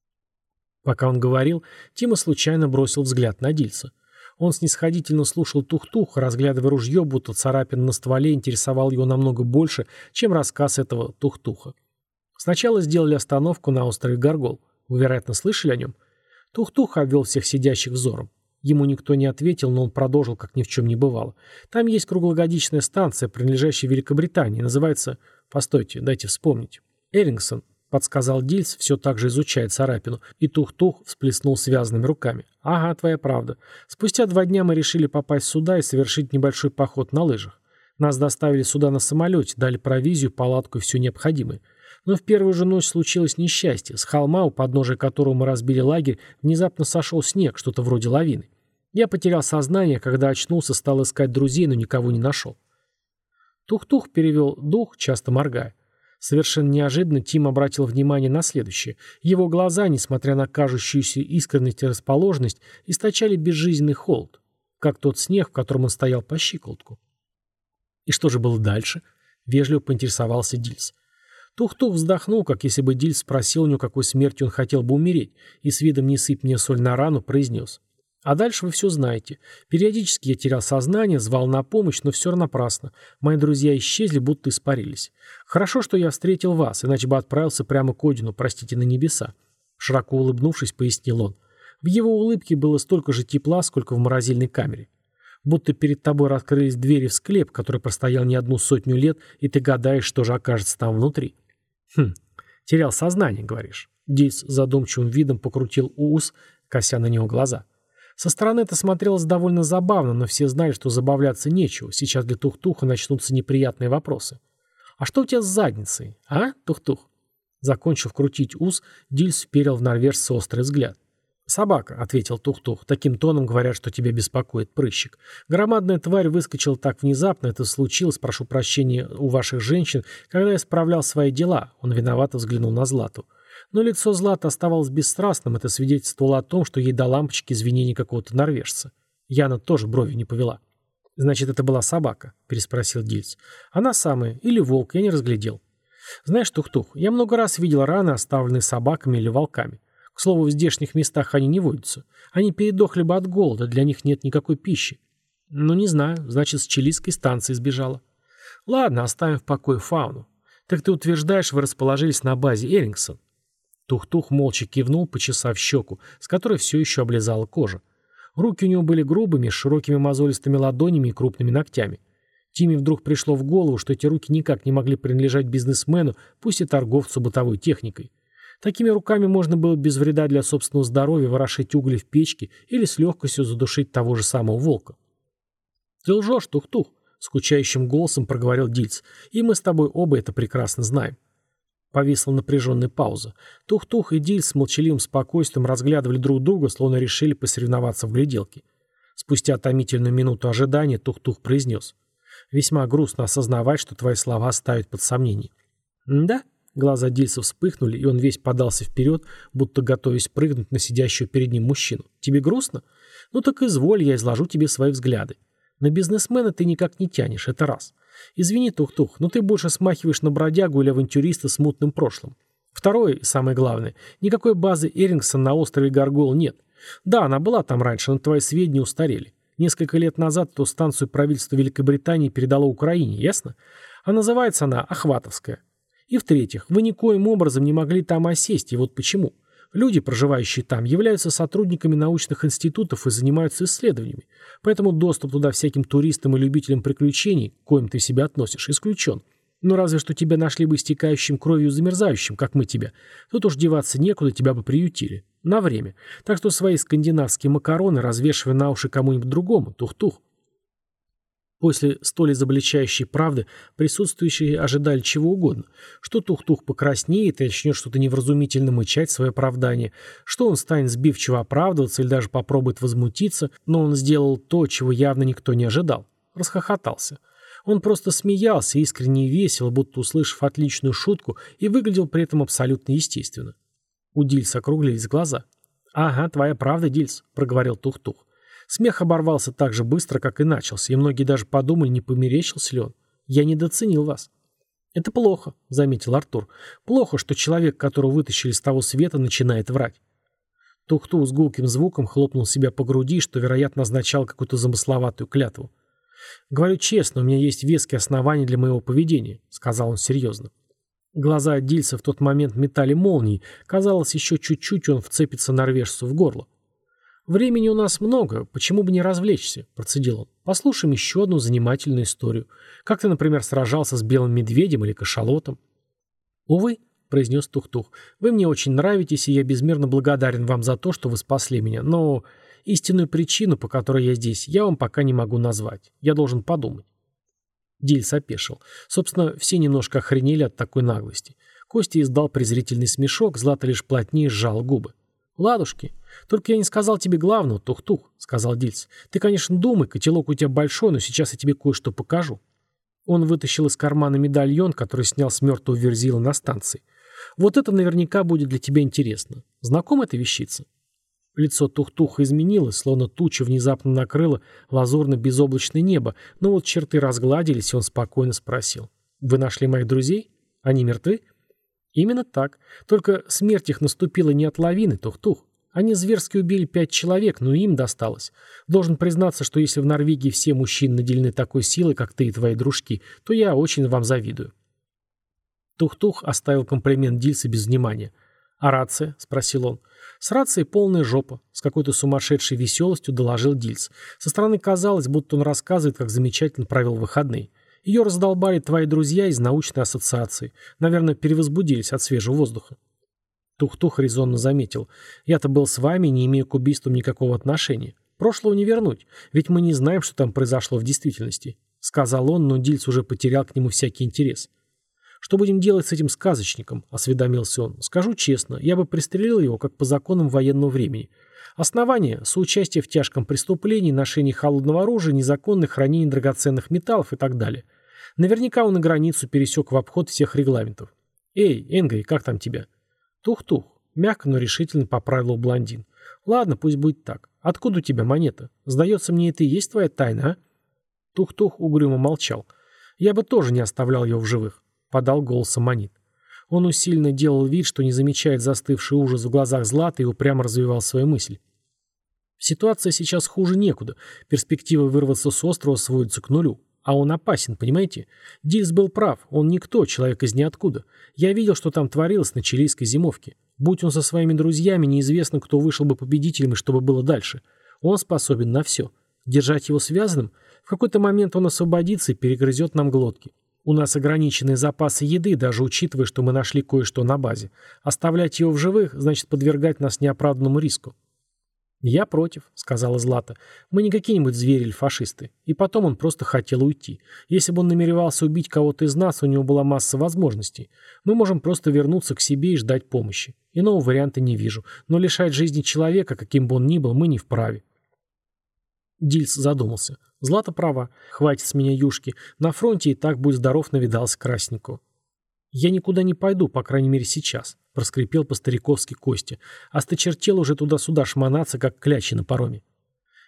Пока он говорил, Тима случайно бросил взгляд на Дильса. Он снисходительно слушал Тух-Туха, разглядывая ружье, будто царапина на стволе интересовал его намного больше, чем рассказ этого Тух-Туха. Сначала сделали остановку на острове Гаргол. Вы, вероятно, слышали о нем? Тух-Тух обвел всех сидящих взором. Ему никто не ответил, но он продолжил, как ни в чем не бывало. Там есть круглогодичная станция, принадлежащая Великобритании. Называется... Постойте, дайте вспомнить. Эрингсон, подсказал Дильс, все так же изучая царапину, и Тух-Тух всплеснул связанными руками. Ага, твоя правда. Спустя 2 дня мы решили попасть сюда и совершить небольшой поход на лыжах. Нас доставили сюда на самолете, дали провизию, палатку и все необходимое. Но в первую же ночь случилось несчастье. С холма, у подножия которого мы разбили лагерь, внезапно сошел снег, что-то вроде лавины. Я потерял сознание, когда очнулся, стал искать друзей, но никого не нашел. Тух-Тух перевел дух, часто моргая. Совершенно неожиданно Тим обратил внимание на следующее. Его глаза, несмотря на кажущуюся искренность и расположенность, источали безжизненный холод, как тот снег, в котором он стоял по щиколотку. «И что же было дальше?» — вежливо поинтересовался Дильс. Тух-Тух вздохнул, как если бы Дильс спросил у него, какой смертью он хотел бы умереть, и с видом «не сыпь мне соль на рану» произнес. «А дальше вы все знаете. Периодически я терял сознание, звал на помощь, но все напрасно. Мои друзья исчезли, будто испарились. Хорошо, что я встретил вас, иначе бы отправился прямо к Одину, простите, на небеса». Широко улыбнувшись, пояснил он. В его улыбке было столько же тепла, сколько в морозильной камере. Будто перед тобой раскрылись двери в склеп, который простоял не 100 лет, и ты гадаешь, что же окажется там внутри. Терял сознание, говоришь. Дильс задумчивым видом покрутил ус, кося на него глаза. Со стороны это смотрелось довольно забавно, но все знали, что забавляться нечего. Сейчас для Тух-Туха начнутся неприятные вопросы. «А что у тебя с задницей, а, Тух-Тух?» Закончив крутить ус, Дильс вперил в норвежца острый взгляд. «Собака», — ответил Тух-Тух. «Таким тоном говорят, что тебя беспокоит прыщик. Громадная тварь выскочила так внезапно. Это случилось, прошу прощения, у ваших женщин, когда я справлял свои дела». Он виновато взглянул на Злату. Но лицо Златы оставалось бесстрастным. Это свидетельствовало о том, что ей до лампочки извинений какого-то норвежца. Яна тоже брови не повела. «Значит, это была собака?» — переспросил Дильс. «Она самая. Или волк. Я не разглядел. Знаешь, Тух-Тух, я много раз видел раны, оставленные собаками или волками. К слову, в здешних местах они не водятся. Они передохли бы от голода, для них нет никакой пищи. Ну, не знаю, значит, с чилийской станции сбежала. Ладно, оставим в покое фауну. Так ты утверждаешь, вы расположились на базе Эрингсон?» Тух-Тух молча кивнул, почесав щеку, с которой все еще облизала кожа. Руки у него были грубыми, с широкими мозолистыми ладонями и крупными ногтями. Тиме вдруг пришло в голову, что эти руки никак не могли принадлежать бизнесмену, пусть и торговцу бытовой техникой. Такими руками можно было без вреда для собственного здоровья ворошить угли в печке или с легкостью задушить того же самого волка. «Ты лжешь, Тух-Тух», — скучающим голосом проговорил Дильс, — «и мы с тобой оба это прекрасно знаем». Повисла напряженная пауза. Тух-Тух и Дильс с молчаливым спокойствием разглядывали друг друга, словно решили посоревноваться в гляделке. Спустя томительную минуту ожидания Тух-Тух произнес. «Весьма грустно осознавать, что твои слова ставят под сомнение». «Да?» Глаза Дильса вспыхнули, и он весь подался вперед, будто готовясь прыгнуть на сидящего перед ним мужчину. «Тебе грустно? Ну так изволь, я изложу тебе свои взгляды. На бизнесмена ты никак не тянешь, это раз. Извини, Тух-Тух, но ты больше смахиваешь на бродягу или авантюриста с мутным прошлым. Второе, и самое главное, никакой базы Эрингсон на острове Гаргол нет. Да, она была там раньше, но твои сведения устарели. Несколько лет назад эту станцию правительство Великобритании передало Украине, ясно? А называется она Ахватовская. И в-третьих, вы никоим образом не могли там осесть, и вот почему. Люди, проживающие там, являются сотрудниками научных институтов и занимаются исследованиями, поэтому доступ туда всяким туристам и любителям приключений, к коим ты себя относишь, исключен. Ну разве что тебя нашли бы истекающим кровью замерзающим, как мы тебя. Тут уж деваться некуда, тебя бы приютили. На время. Так что свои скандинавские макароны развешивай на уши кому-нибудь другому, тух-тух. После столь изобличающей правды присутствующие ожидали чего угодно. Что Тух-Тух покраснеет и начнет что-то невразумительно мычать в свое оправдание, что он станет сбивчиво оправдываться или даже попробует возмутиться, но он сделал то, чего явно никто не ожидал. Расхохотался. Он просто смеялся, искренне и весело, будто услышав отличную шутку, и выглядел при этом абсолютно естественно. У Дильса округлились глаза. «Ага, твоя правда, Дильс», — проговорил Тух-Тух. Смех оборвался так же быстро, как и начался, и многие даже подумали, не померещился ли он. «Я недооценил вас». «Это плохо», — заметил Артур. «Плохо, что человек, которого вытащили с того света, начинает врать». Тух-Тух с гулким звуком хлопнул себя по груди, что, вероятно, означало какую-то замысловатую клятву. «Говорю честно, у меня есть веские основания для моего поведения», — сказал он серьезно. Глаза Дильса в тот момент метали молнии. Казалось, еще чуть-чуть он вцепится норвежцу в горло. «Времени у нас много, почему бы не развлечься?» – процедил он. «Послушаем еще одну занимательную историю. Как ты, например, сражался с белым медведем или кашалотом?» «Увы», – произнес Тух-Тух, – «вы мне очень нравитесь, и я безмерно благодарен вам за то, что вы спасли меня, но истинную причину, по которой я здесь, я вам пока не могу назвать. Я должен подумать». Дильс опешил. Собственно, все немножко охренели от такой наглости. Костя издал презрительный смешок, Злата лишь плотнее сжал губы. «Ладушки, только я не сказал тебе главного, Тух-Тух», — сказал Дильс. «Ты, конечно, думай, котелок у тебя большой, но сейчас я тебе кое-что покажу». Он вытащил из кармана медальон, который снял с мертвого Верзила на станции. «Вот это наверняка будет для тебя интересно. Знакома эта вещица?» Лицо Тух-Туха изменилось, словно туча внезапно накрыла лазурно-безоблачное небо, но вот черты разгладились, и он спокойно спросил. «Вы нашли моих друзей? Они мертвы?» «Именно так. Только смерть их наступила не от лавины, Тух-Тух. Они зверски убили 5 человек, но им досталось. Должен признаться, что если в Норвегии все мужчины наделены такой силой, как ты и твои дружки, то я очень вам завидую». Тух-Тух оставил комплимент Дильса без внимания. «А рация?» — спросил он. «С рацией полная жопа», — с какой-то сумасшедшей веселостью доложил Дильс. Со стороны казалось, будто он рассказывает, как замечательно провел выходные. Ее раздолбали твои друзья из научной ассоциации. Наверное, перевозбудились от свежего воздуха». Тух-Тух резонно заметил. «Я-то был с вами, не имею к убийствам никакого отношения. Прошлого не вернуть, ведь мы не знаем, что там произошло в действительности», — сказал он, но Дильс уже потерял к нему всякий интерес. «Что будем делать с этим сказочником?» — осведомился он. «Скажу честно, я бы пристрелил его, как по законам военного времени. Основание — соучастие в тяжком преступлении, ношении холодного оружия, незаконное хранение драгоценных металлов и так далее. Наверняка он и границу пересек в обход всех регламентов. Эй, Энгри, как там тебя?» «Тух-Тух», — мягко, но решительно поправил блондин. «Ладно, пусть будет так. Откуда у тебя монета? Сдается мне, это и есть твоя тайна, а?» Тух-Тух угрюмо молчал. «Я бы тоже не оставлял его в живых», — подал голос Аммонит. Он усиленно делал вид, что не замечает застывший ужас в глазах Златы и упрямо развивал свою мысль. «Ситуация сейчас хуже некуда. Перспектива вырваться с острова сводится к нулю. А он опасен, понимаете? Дильс был прав, он никто, человек из ниоткуда. Я видел, что там творилось на чилийской зимовке. Будь он со своими друзьями, неизвестно, кто вышел бы победителем и что бы было дальше. Он способен на все. Держать его связанным? В какой-то момент он освободится и перегрызет нам глотки. У нас ограниченные запасы еды, даже учитывая, что мы нашли кое-что на базе. Оставлять его в живых значит подвергать нас неоправданному риску». «Я против», — сказала Злата. «Мы не какие-нибудь звери или фашисты. И потом он просто хотел уйти. Если бы он намеревался убить кого-то из нас, у него была масса возможностей. Мы можем просто вернуться к себе и ждать помощи. Иного варианта не вижу. Но лишать жизни человека, каким бы он ни был, мы не вправе». Дильс задумался. Злата права. Хватит с меня юшки. На фронте и так, будь здоров, навидался Краснику. «Я никуда не пойду, по крайней мере сейчас», — проскрипел по-стариковски Костя. «Осточертел уже туда-сюда шмонаться, как клячи на пароме».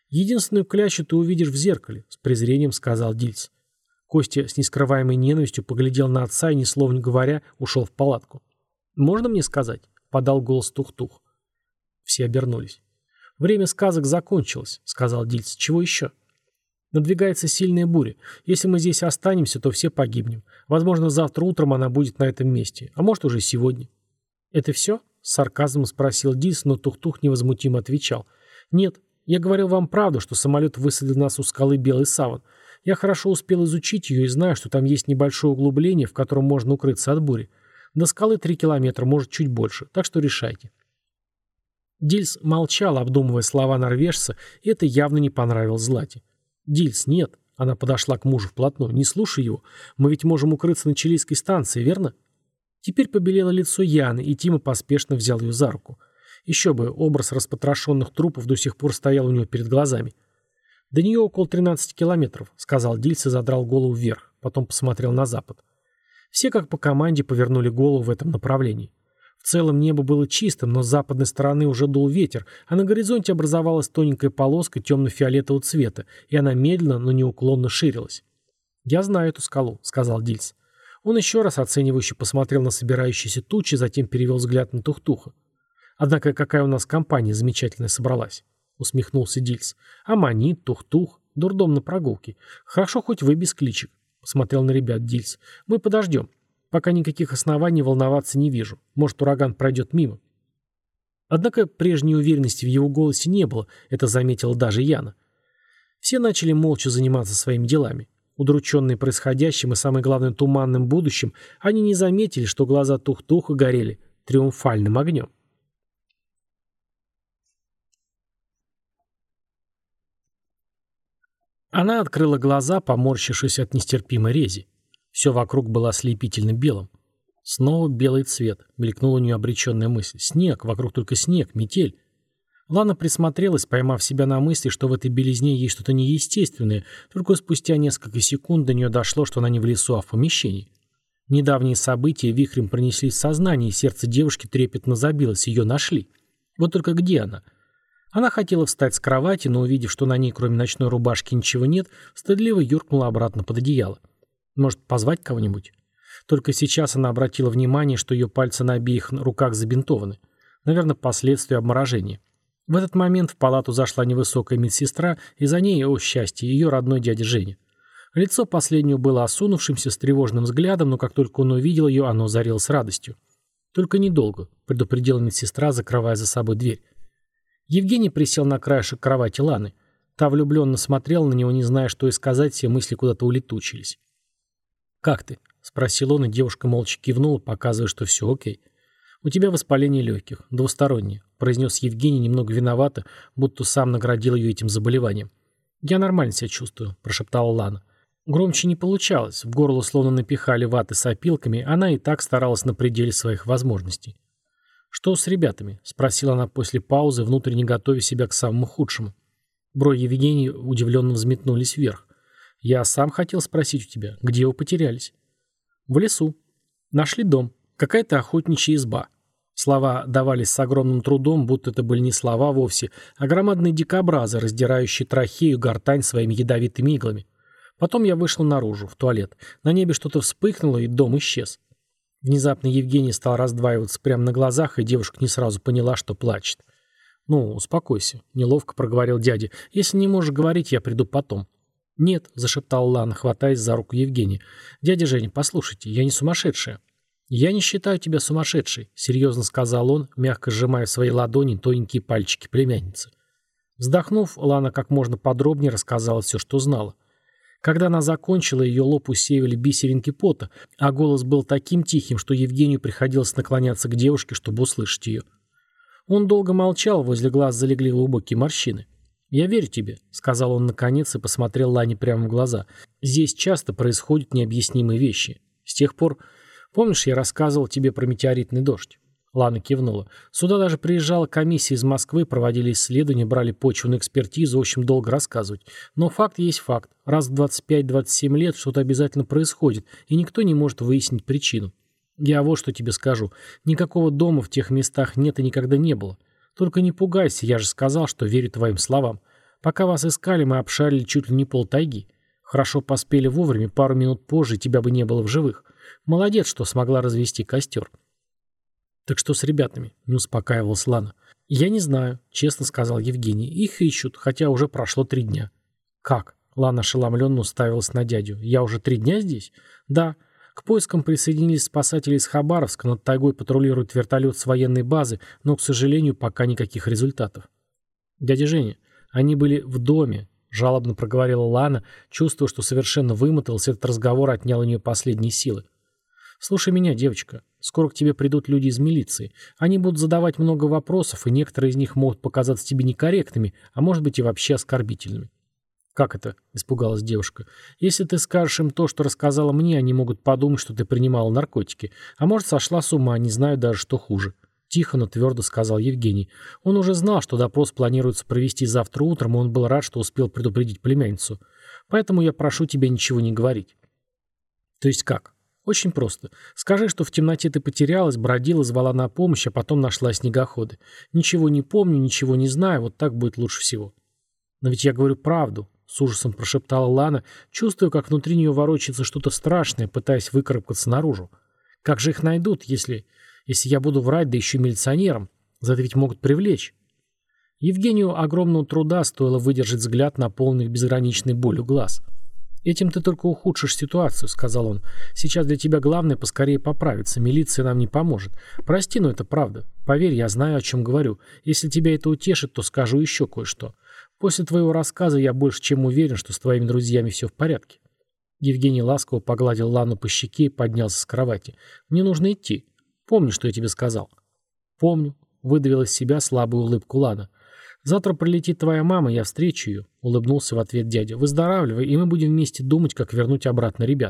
«Единственную клячу ты увидишь в зеркале», — с презрением сказал Дильс. Костя с нескрываемой ненавистью поглядел на отца и, ни слова не говоря, ушел в палатку. «Можно мне сказать?» — подал голос Тух-Тух. Все обернулись. «Время сказок закончилось», — сказал Дильс. «Чего еще?» «Надвигается сильная буря. Если мы здесь останемся, то все погибнем. Возможно, завтра утром она будет на этом месте. А может, уже сегодня». «Это все?» — с сарказмом спросил Дильс, но Тух-Тух невозмутимо отвечал. «Нет, я говорил вам правду, что самолет высадил нас у скалы Белый Саван. Я хорошо успел изучить ее и знаю, что там есть небольшое углубление, в котором можно укрыться от бури. До скалы 3 километра, может, чуть больше. Так что решайте». Дильс молчал, обдумывая слова норвежца, и это явно не понравилось Злате. «Дильс, нет». Она подошла к мужу вплотную. «Не слушай его. Мы ведь можем укрыться на чилийской станции, верно?» Теперь побелело лицо Яны, и Тима поспешно взял ее за руку. Еще бы, образ распотрошенных трупов до сих пор стоял у него перед глазами. «До нее около 13 километров», — сказал Дильс и задрал голову вверх, потом посмотрел на запад. Все как по команде повернули голову в этом направлении. В целом небо было чистым, но с западной стороны уже дул ветер, а на горизонте образовалась тоненькая полоска темно-фиолетового цвета, и она медленно, но неуклонно ширилась. «Я знаю эту скалу», — сказал Дильс. Он еще раз оценивающе посмотрел на собирающиеся тучи, затем перевел взгляд на Тух-Туха. «Однако какая у нас компания замечательная собралась», — усмехнулся Дильс. «Аманит, Тух-Тух, дурдом на прогулке. Хорошо, хоть вы без кличек», — посмотрел на ребят Дильс. «Мы подождем. Пока никаких оснований волноваться не вижу. Может, ураган пройдет мимо». Однако прежней уверенности в его голосе не было, это заметила даже Яна. Все начали молча заниматься своими делами. Удрученные происходящим и, самое главное, туманным будущим, они не заметили, что глаза Тух-Туха горели триумфальным огнем. Она открыла глаза, поморщившись от нестерпимой рези. Все вокруг было ослепительно белым. Снова белый цвет, мелькнула у нее обреченная мысль. Снег, вокруг только снег, метель. Лана присмотрелась, поймав себя на мысли, что в этой белизне есть что-то неестественное, только спустя несколько секунд до нее дошло, что она не в лесу, а в помещении. Недавние события вихрем пронеслись в сознание, и сердце девушки трепетно забилось, ее нашли. Вот только где она? Она хотела встать с кровати, но, увидев, что на ней кроме ночной рубашки ничего нет, стыдливо юркнула обратно под одеяло. Может, позвать кого-нибудь? Только сейчас она обратила внимание, что ее пальцы на обеих руках забинтованы. Наверное, последствия обморожения. В этот момент в палату зашла невысокая медсестра, и за ней, о счастье, ее родной дядя Женя. Лицо последнего было осунувшимся, с тревожным взглядом, но как только он увидел ее, оно озарилось радостью. «Только недолго», — предупредила медсестра, закрывая за собой дверь. Евгений присел на краешек кровати Ланы. Та влюбленно смотрела на него, не зная, что и сказать, все мысли куда-то улетучились. «Как ты?» — спросил он, и девушка молча кивнула, показывая, что все окей. «У тебя воспаление легких, двустороннее», — произнес Евгений немного виновато, будто сам наградил ее этим заболеванием. «Я нормально себя чувствую», — прошептала Лана. Громче не получалось, в горло словно напихали ваты с опилками, она и так старалась на пределе своих возможностей. «Что с ребятами?» — спросила она после паузы, внутренне готовя себя к самому худшему. Брови Евгения удивленно взметнулись вверх. «Я сам хотел спросить у тебя, где вы потерялись?» «В лесу. Нашли дом. Какая-то охотничья изба». Слова давались с огромным трудом, будто это были не слова вовсе, а громадные дикобразы, раздирающие трахею гортань своими ядовитыми иглами. Потом я вышла наружу, в туалет. На небе что-то вспыхнуло, и дом исчез. Внезапно Евгений стал раздваиваться прямо на глазах, и девушка не сразу поняла, что плачет. «Ну, успокойся», — неловко проговорил дядя. «Если не можешь говорить, я приду потом». «Нет», — зашептал Лана, хватаясь за руку Евгения. «Дядя Женя, послушайте, я не сумасшедшая». «Я не считаю тебя сумасшедшей», — серьезно сказал он, мягко сжимая в своей ладони тоненькие пальчики племянницы. Вздохнув, Лана как можно подробнее рассказала все, что знала. Когда она закончила, ее лоб усеивали бисеринки пота, а голос был таким тихим, что Евгению приходилось наклоняться к девушке, чтобы услышать ее. Он долго молчал, возле глаз залегли глубокие морщины. «Я верю тебе», — сказал он наконец и посмотрел Лане прямо в глаза. «Здесь часто происходят необъяснимые вещи. С тех пор... Помнишь, я рассказывал тебе про метеоритный дождь?» Лана кивнула. «Сюда даже приезжала комиссия из Москвы, проводили исследования, брали почву на экспертизу, в общем, долго рассказывать. Но факт есть факт. Раз в 25-27 лет что-то обязательно происходит, и никто не может выяснить причину. Я вот что тебе скажу. Никакого дома в тех местах нет и никогда не было. Только не пугайся, я же сказал, что верю твоим словам. Пока вас искали, мы обшарили чуть ли не полтайги. Хорошо поспели вовремя, пару минут позже тебя бы не было в живых. Молодец, что смогла развести костер». «Так что с ребятами?» — не успокаивалась Лана. «Я не знаю», — честно сказал Евгений. «Их ищут, хотя уже прошло 3 дня». «Как?» — Лана ошеломленно уставилась на дядю. «Я уже 3 дня здесь?» «Да. К поискам присоединились спасатели из Хабаровска, над тайгой патрулирует вертолет с военной базы, но, к сожалению, пока никаких результатов». «Дядя Женя, они были в доме», — жалобно проговорила Лана, чувствуя, что совершенно вымоталась, этот разговор отнял у нее последние силы. «Слушай меня, девочка. Скоро к тебе придут люди из милиции. Они будут задавать много вопросов, и некоторые из них могут показаться тебе некорректными, а может быть и вообще оскорбительными». «Как это?» — испугалась девушка. «Если ты скажешь им то, что рассказала мне, они могут подумать, что ты принимала наркотики. А может, сошла с ума, не знаю даже, что хуже». Тихо, но твердо сказал Евгений. Он уже знал, что допрос планируется провести завтра утром, и он был рад, что успел предупредить племянницу. «Поэтому я прошу тебя ничего не говорить». «То есть как?» «Очень просто. Скажи, что в темноте ты потерялась, бродила, звала на помощь, а потом нашла снегоходы. Ничего не помню, ничего не знаю, вот так будет лучше всего». «Но ведь я говорю правду», — с ужасом прошептала Лана, чувствуя, как внутри нее ворочается что-то страшное, пытаясь выкарабкаться наружу. «Как же их найдут, если я буду врать, да еще милиционерам? За это ведь могут привлечь». Евгению огромного труда стоило выдержать взгляд, наполненных безграничной болью глаз. «Этим ты только ухудшишь ситуацию», — сказал он. «Сейчас для тебя главное поскорее поправиться. Милиция нам не поможет. Прости, но это правда. Поверь, я знаю, о чем говорю. Если тебя это утешит, то скажу еще кое-что. После твоего рассказа я больше чем уверен, что с твоими друзьями все в порядке». Евгений ласково погладил Лану по щеке и поднялся с кровати. «Мне нужно идти. Помни, что я тебе сказал». «Помню», — выдавила из себя слабую улыбку Лана. «Завтра прилетит твоя мама, я встречу ее», — улыбнулся в ответ дядя. «Выздоравливай, и мы будем вместе думать, как вернуть обратно ребят».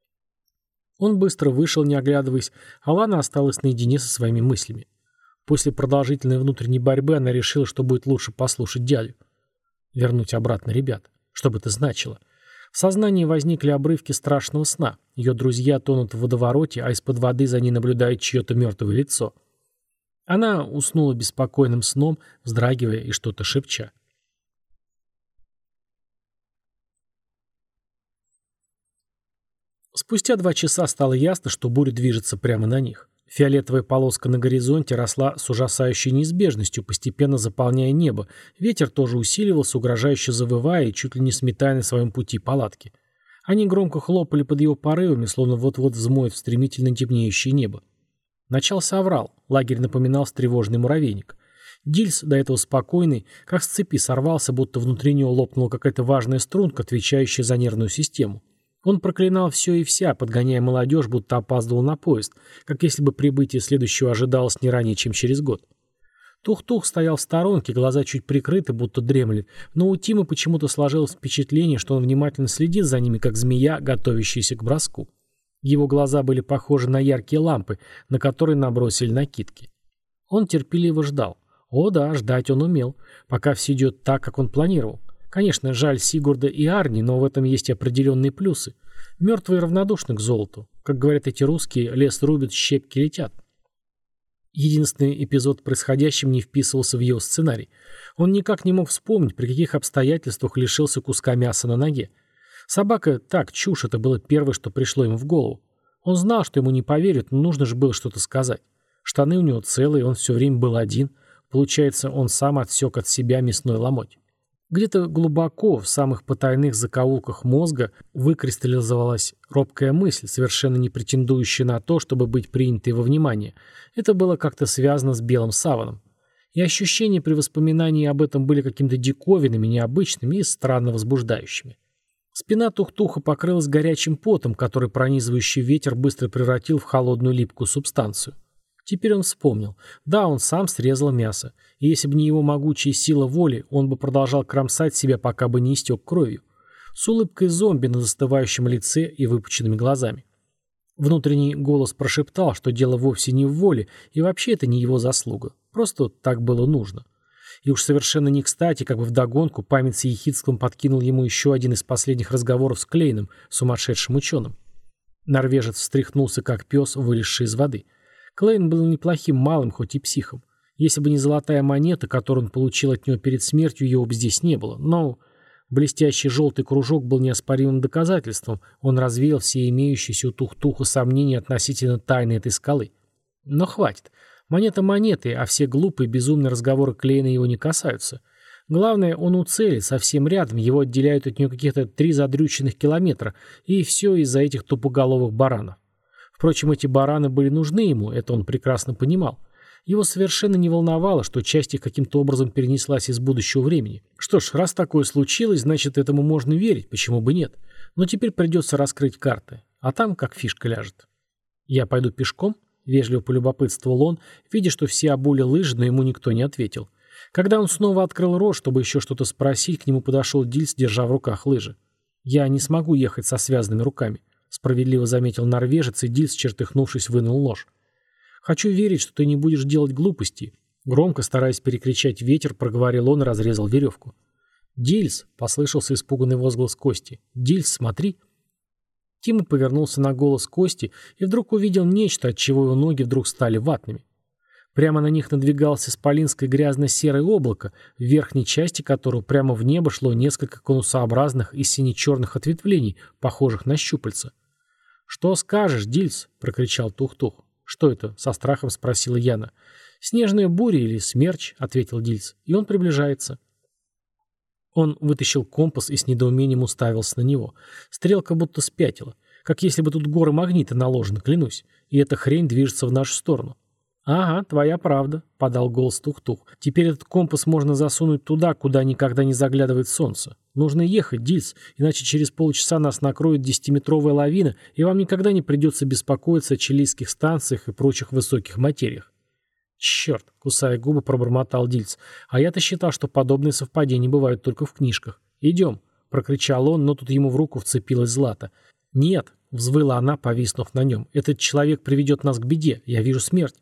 Он быстро вышел, не оглядываясь, а Лана осталась наедине со своими мыслями. После продолжительной внутренней борьбы она решила, что будет лучше послушать дядю. Вернуть обратно ребят. Что бы это значило? В сознании возникли обрывки страшного сна. Ее друзья тонут в водовороте, а из-под воды за ней наблюдает чье-то мертвое лицо. Она уснула беспокойным сном, вздрагивая и что-то шепча. Спустя 2 часа стало ясно, что буря движется прямо на них. Фиолетовая полоска на горизонте росла с ужасающей неизбежностью, постепенно заполняя небо. Ветер тоже усиливался, угрожающе завывая и чуть ли не сметая на своем пути палатки. Они громко хлопали под его порывами, словно вот-вот взмоет в стремительно темнеющее небо. Начался аврал. Лагерь напоминал встревоженный муравейник. Дильс, до этого спокойный, как с цепи сорвался, будто внутри него лопнула какая-то важная струнка, отвечающая за нервную систему. Он проклинал все и вся, подгоняя молодежь, будто опаздывал на поезд, как если бы прибытие следующего ожидалось не ранее, чем через год. Тух-тух стоял в сторонке, глаза чуть прикрыты, будто дремлет, но у Тима почему-то сложилось впечатление, что он внимательно следит за ними, как змея, готовящаяся к броску. Его глаза были похожи на яркие лампы, на которые набросили накидки. Он терпеливо ждал. О да, ждать он умел, пока все идет так, как он планировал. Конечно, жаль Сигурда и Арни, но в этом есть определенные плюсы. Мертвые равнодушны к золоту. Как говорят эти русские, лес рубят, щепки летят. Единственный эпизод в происходящем не вписывался в его сценарий. Он никак не мог вспомнить, при каких обстоятельствах лишился куска мяса на ноге. Собака, так, чушь, это было первое, что пришло ему в голову. Он знал, что ему не поверят, но нужно же было что-то сказать. Штаны у него целые, он все время был один. Получается, он сам отсек от себя мясной ломоть. Где-то глубоко, в самых потайных закоулках мозга, выкристаллизовалась робкая мысль, совершенно не претендующая на то, чтобы быть принятой во внимание. Это было как-то связано с белым саваном. И ощущения при воспоминании об этом были какими-то диковинными, необычными и странно возбуждающими. Спина Тух-Туха покрылась горячим потом, который пронизывающий ветер быстро превратил в холодную липкую субстанцию. Теперь он вспомнил. Да, он сам срезал мясо. И если бы не его могучая сила воли, он бы продолжал кромсать себя, пока бы не истек кровью. С улыбкой зомби на застывающем лице и выпученными глазами. Внутренний голос прошептал, что дело вовсе не в воле, и вообще это не его заслуга. Просто так было нужно. И уж совершенно не кстати, как бы вдогонку, память с ехидством подкинул ему еще один из последних разговоров с Клейном, сумасшедшим ученым. Норвежец встряхнулся, как пес, вылезший из воды. Клейн был неплохим малым, хоть и психом. Если бы не золотая монета, которую он получил от него перед смертью, его бы здесь не было. Но блестящий желтый кружок был неоспоримым доказательством. Он развеял все имеющиеся у Тух-Туха сомнения относительно тайны этой скалы. Но хватит. Монета монетой, а все глупые, безумные разговоры Клейна его не касаются. Главное, он у цели, совсем рядом, его отделяют от нее каких-то 3 задрюченных километра, и все из-за этих тупоголовых баранов. Впрочем, эти бараны были нужны ему, это он прекрасно понимал. Его совершенно не волновало, что часть их каким-то образом перенеслась из будущего времени. Что ж, раз такое случилось, значит, этому можно верить, почему бы нет. Но теперь придется раскрыть карты, а там как фишка ляжет. «Я пойду пешком?» — вежливо полюбопытствовал он, видя, что все обули лыжи, но ему никто не ответил. Когда он снова открыл рот, чтобы еще что-то спросить, к нему подошел Дильс, держа в руках лыжи. «Я не смогу ехать со связанными руками», — справедливо заметил норвежец, и Дильс, чертыхнувшись, вынул нож. «Хочу верить, что ты не будешь делать глупостей», — громко, стараясь перекричать ветер, проговорил он и разрезал веревку. «Дильс!» — послышался испуганный возглас Кости. «Дильс, смотри!» Тима повернулся на голос Кости и вдруг увидел нечто, от чего его ноги вдруг стали ватными. Прямо на них надвигалось исполинское грязно-серое облако, в верхней части которого прямо в небо шло несколько конусообразных и сине-черных ответвлений, похожих на щупальца. «Что скажешь, Дильс?» — прокричал Тух-Тух. «Что это?» — со страхом спросила Яна. «Снежная буря или смерч?» — ответил Дильс. «И он приближается». Он вытащил компас и с недоумением уставился на него. Стрелка будто спятила. Как если бы тут горы магнита наложены, клянусь. И эта хрень движется в нашу сторону. «Ага, твоя правда», — подал голос Тух-Тух. «Теперь этот компас можно засунуть туда, куда никогда не заглядывает солнце. Нужно ехать, Дильс, иначе через полчаса нас накроет 10-метровая лавина, и вам никогда не придется беспокоиться о чилийских станциях и прочих высоких материях». «Черт!» — кусая губы, пробормотал Дильс. «А я-то считал, что подобные совпадения бывают только в книжках. Идем!» — прокричал он, но тут ему в руку вцепилась Злата. «Нет!» — взвыла она, повиснув на нем. «Этот человек приведет нас к беде. Я вижу смерть».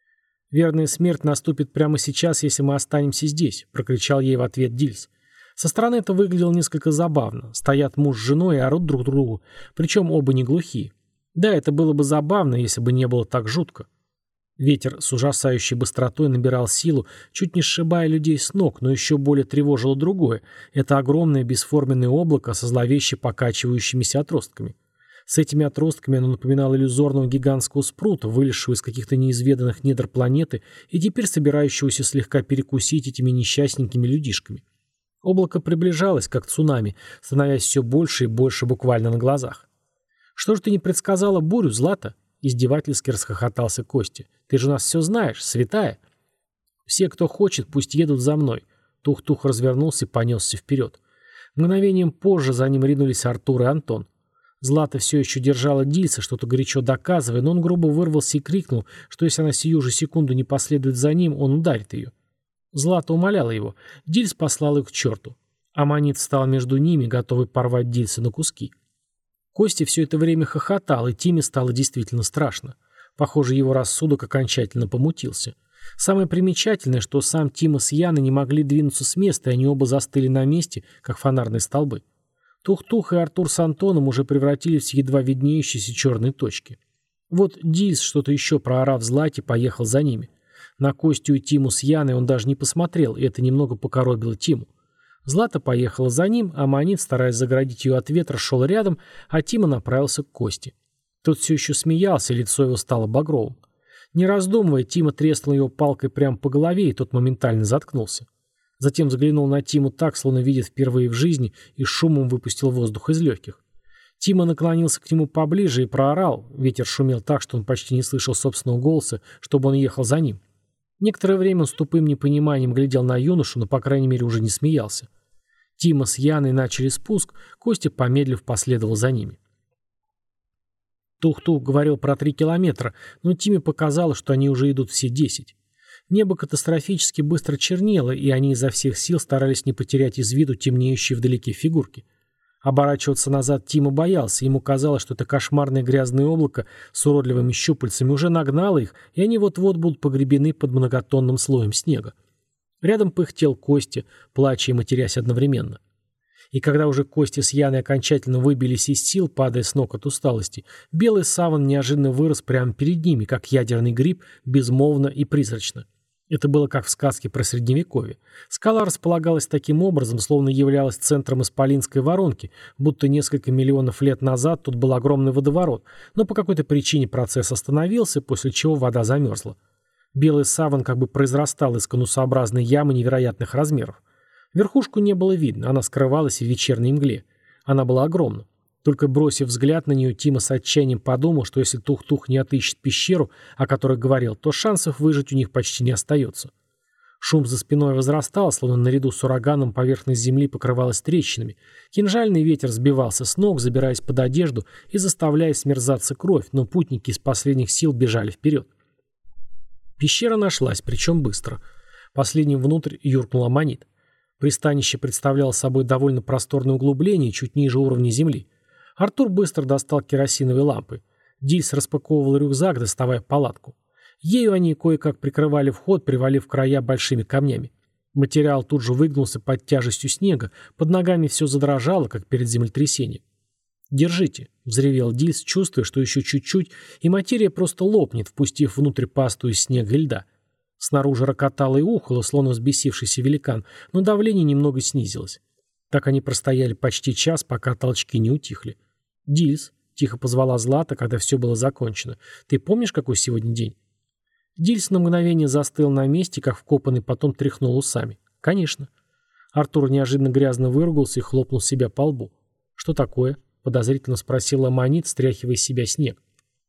«Верная смерть наступит прямо сейчас, если мы останемся здесь», — прокричал ей в ответ Дильс. Со стороны это выглядело несколько забавно. Стоят муж с женой и орут друг другу, причем оба не глухие. Да, это было бы забавно, если бы не было так жутко. Ветер с ужасающей быстротой набирал силу, чуть не сшибая людей с ног, но еще более тревожило другое. Это огромное бесформенное облако со зловеще покачивающимися отростками. С этими отростками оно напоминало иллюзорного гигантского спрута, вылезшего из каких-то неизведанных недр планеты и теперь собирающегося слегка перекусить этими несчастненькими людишками. Облако приближалось, как цунами, становясь все больше и больше буквально на глазах. «Что же ты не предсказала бурю, Злата?» — издевательски расхохотался Костя. «Ты же у нас все знаешь, святая!» «Все, кто хочет, пусть едут за мной». Тух-Тух развернулся и понесся вперед. Мгновением позже за ним ринулись Артур и Антон. Злата все еще держала Дильса, что-то горячо доказывая, но он грубо вырвался и крикнул, что если она сию же секунду не последует за ним, он ударит ее. Злата умоляла его. Дильс послал их к черту. Аммонит встал между ними, готовый порвать Дильса на куски. Костя все это время хохотал, и Тиме стало действительно страшно. Похоже, его рассудок окончательно помутился. Самое примечательное, что сам Тима с Яной не могли двинуться с места, и они оба застыли на месте, как фонарные столбы. Тух-Тух и Артур с Антоном уже превратились в едва виднеющиеся черные точки. Вот Дильс, что-то еще проорав Злате, поехал за ними. На Костю и Тиму с Яной он даже не посмотрел, и это немного покоробило Тиму. Злата поехала за ним, а Аммонит, стараясь заградить ее от ветра, шел рядом, а Тима направился к Косте. Тот все еще смеялся, и лицо его стало багровым. Не раздумывая, Тима треснул его палкой прямо по голове, и тот моментально заткнулся. Затем взглянул на Тиму так, словно видит впервые в жизни, и шумом выпустил воздух из легких. Тима наклонился к нему поближе и проорал. Ветер шумел так, что он почти не слышал собственного голоса, чтобы он ехал за ним. Некоторое время он с тупым непониманием глядел на юношу, но, по крайней мере, уже не смеялся. Тима с Яной начали спуск, Костя, помедлив, последовал за ними. Тух-Тух говорил про 3 километра, но Тиме показалось, что они уже идут все 10. Небо катастрофически быстро чернело, и они изо всех сил старались не потерять из виду темнеющие вдалеке фигурки. Оборачиваться назад Тима боялся, ему казалось, что это кошмарное грязное облако с уродливыми щупальцами уже нагнало их, и они вот-вот будут погребены под многотонным слоем снега. Рядом пыхтел Костя, плача и матерясь одновременно. И когда уже Костя с Яной окончательно выбились из сил, падая с ног от усталости, белый саван неожиданно вырос прямо перед ними, как ядерный гриб, безмолвно и призрачно. Это было как в сказке про Средневековье. Скала располагалась таким образом, словно являлась центром исполинской воронки, будто несколько миллионов лет назад тут был огромный водоворот, но по какой-то причине процесс остановился, после чего вода замерзла. Белый саван как бы произрастал из конусообразной ямы невероятных размеров. Верхушку не было видно, она скрывалась в вечерней мгле. Она была огромна. Только бросив взгляд на нее, Тима с отчаянием подумал, что если Тух-Тух не отыщет пещеру, о которой говорил, то шансов выжить у них почти не остается. Шум за спиной возрастал, словно наряду с ураганом поверхность земли покрывалась трещинами. Кинжальный ветер сбивался с ног, забираясь под одежду и заставляя смерзаться кровь, но путники из последних сил бежали вперед. Пещера нашлась, причем быстро. Последним внутрь юркнул Аммонит. Пристанище представляло собой довольно просторное углубление, чуть ниже уровня земли. Артур быстро достал керосиновые лампы. Дильс распаковывал рюкзак, доставая палатку. Ею они кое-как прикрывали вход, привалив края большими камнями. Материал тут же выгнулся под тяжестью снега, под ногами все задрожало, как перед землетрясением. «Держите», — взревел Дильс, чувствуя, что еще чуть-чуть, и материя просто лопнет, впустив внутрь пасту из снега и льда. Снаружи рокотало и ухало, словно взбесившийся великан, но давление немного снизилось. Так они простояли почти час, пока толчки не утихли. «Дильс», — тихо позвала Злата, когда все было закончено, — «ты помнишь, какой сегодня день?» Дильс на мгновение застыл на месте, как вкопанный, потом тряхнул усами. «Конечно». Артур неожиданно грязно выругался и хлопнул себя по лбу. «Что такое?» — подозрительно спросил Аммонит, стряхивая с себя снег.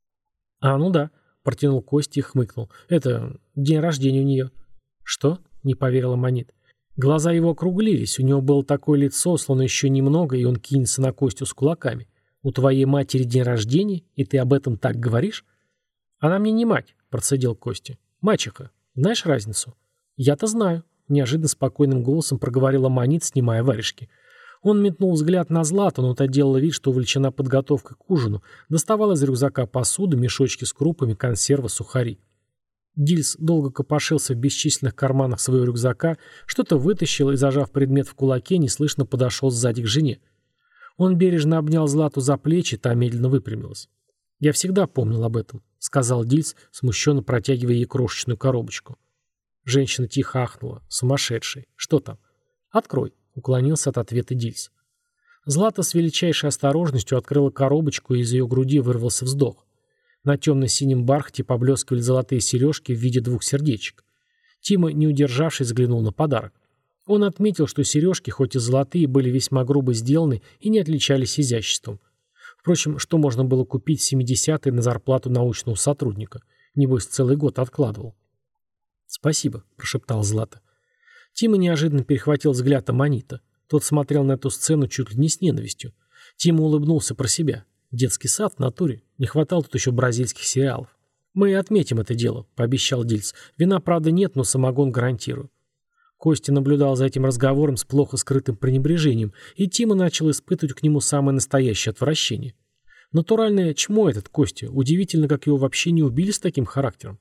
«А, ну да», — протянул Костя и хмыкнул. «Это день рождения у нее». «Что?» — не поверил Аммонит. Глаза его округлились, у него было такое лицо, словно еще немного, и он кинется на Костю с кулаками. «У твоей матери день рождения, и ты об этом так говоришь?» «Она мне не мать», — процедил Костя. «Мачеха. Знаешь разницу?» «Я-то знаю», — неожиданно спокойным голосом проговорил Аммонит, снимая варежки. Он метнул взгляд на Злату, но та делала вид, что увлечена подготовкой к ужину, доставала из рюкзака посуду, мешочки с крупами, консервы, сухари. Дильс долго копошился в бесчисленных карманах своего рюкзака, что-то вытащил и, зажав предмет в кулаке, неслышно подошел сзади к жене. Он бережно обнял Злату за плечи, та медленно выпрямилась. «Я всегда помнил об этом», — сказал Дильс, смущенно протягивая ей крошечную коробочку. Женщина тихо ахнула. «Сумасшедший. Что там?» «Открой», — уклонился от ответа Дильс. Злата с величайшей осторожностью открыла коробочку, и из ее груди вырвался вздох. На темно-синем бархате поблескивали золотые сережки в виде 2 сердечек. Тима, не удержавшись, взглянул на подарок. Он отметил, что сережки, хоть и золотые, были весьма грубо сделаны и не отличались изяществом. Впрочем, что можно было купить в 70-е на зарплату научного сотрудника? Небось, целый год откладывал. «Спасибо», — прошептал Злата. Тима неожиданно перехватил взгляд Аммонита. Тот смотрел на эту сцену чуть ли не с ненавистью. Тима улыбнулся про себя. Детский сад в натуре. Не хватало тут еще бразильских сериалов. «Мы отметим это дело», — пообещал Дильс. «Вина, правда, нет, но самогон гарантирую». Костя наблюдал за этим разговором с плохо скрытым пренебрежением, и Тима начал испытывать к нему самое настоящее отвращение. Натуральное чмо этот Костя. Удивительно, как его вообще не убили с таким характером.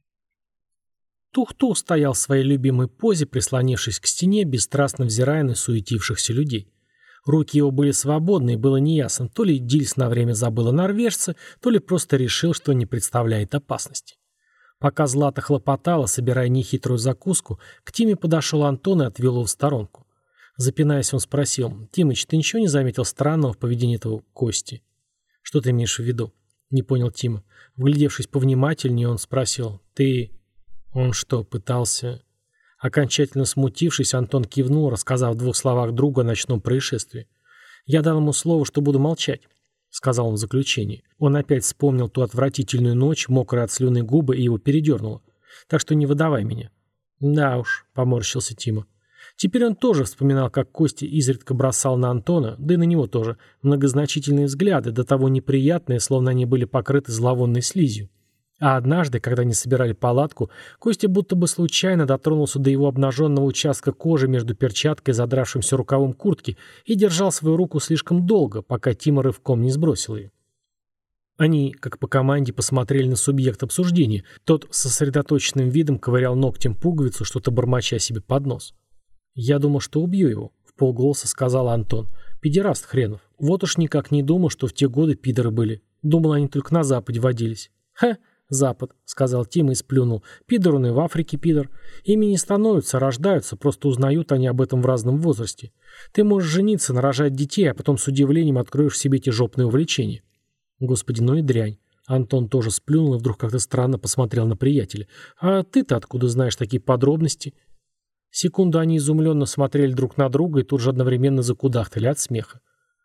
Тух-Тух стоял в своей любимой позе, прислонившись к стене, бесстрастно взирая на суетившихся людей. Руки его были свободны, и было неясно, то ли Дильс на время забыл о норвежце, то ли просто решил, что не представляет опасности. Пока Злата хлопотала, собирая нехитрую закуску, к Тиме подошел Антон и отвел его в сторонку. Запинаясь, он спросил: «Тимыч, ты ничего не заметил странного в поведении этого Кости?» «Что ты имеешь в виду?» — не понял Тима. Вглядевшись повнимательнее, он спросил: «Ты...» «Он что, пытался...» Окончательно смутившись, Антон кивнул, рассказав в 2 словах другу о ночном происшествии. «Я дал ему слово, что буду молчать», — сказал он в заключении. Он опять вспомнил ту отвратительную ночь, мокрые от слюны губы, и его передернуло. «Так что не выдавай меня». «Да уж», — поморщился Тима. Теперь он тоже вспоминал, как Костя изредка бросал на Антона, да и на него тоже, многозначительные взгляды, до того неприятные, словно они были покрыты зловонной слизью. А однажды, когда они собирали палатку, Костя будто бы случайно дотронулся до его обнаженного участка кожи между перчаткой и задравшимся рукавом куртки и держал свою руку слишком долго, пока Тима рывком не сбросил ее. Они, как по команде, посмотрели на субъект обсуждения. Тот с сосредоточенным видом ковырял ногтем пуговицу, что-то бормоча себе под нос. «Я думал, что убью его», — вполголоса сказал Антон. «Педераст хренов. Вот уж никак не думал, что в те годы пидоры были. Думал, они только на Западе водились». «Ха!» «Запад», — сказал Тим и сплюнул. «Пидор он и в Африке пидор. Ими не становятся, рождаются, просто узнают они об этом в разном возрасте. Ты можешь жениться, нарожать детей, а потом с удивлением откроешь в себе эти жопные увлечения». «Господи, ну и дрянь». Антон тоже сплюнул и вдруг как-то странно посмотрел на приятеля. «А ты-то откуда знаешь такие подробности?» Секунду они изумленно смотрели друг на друга и тут же одновременно закудахтали от смеха.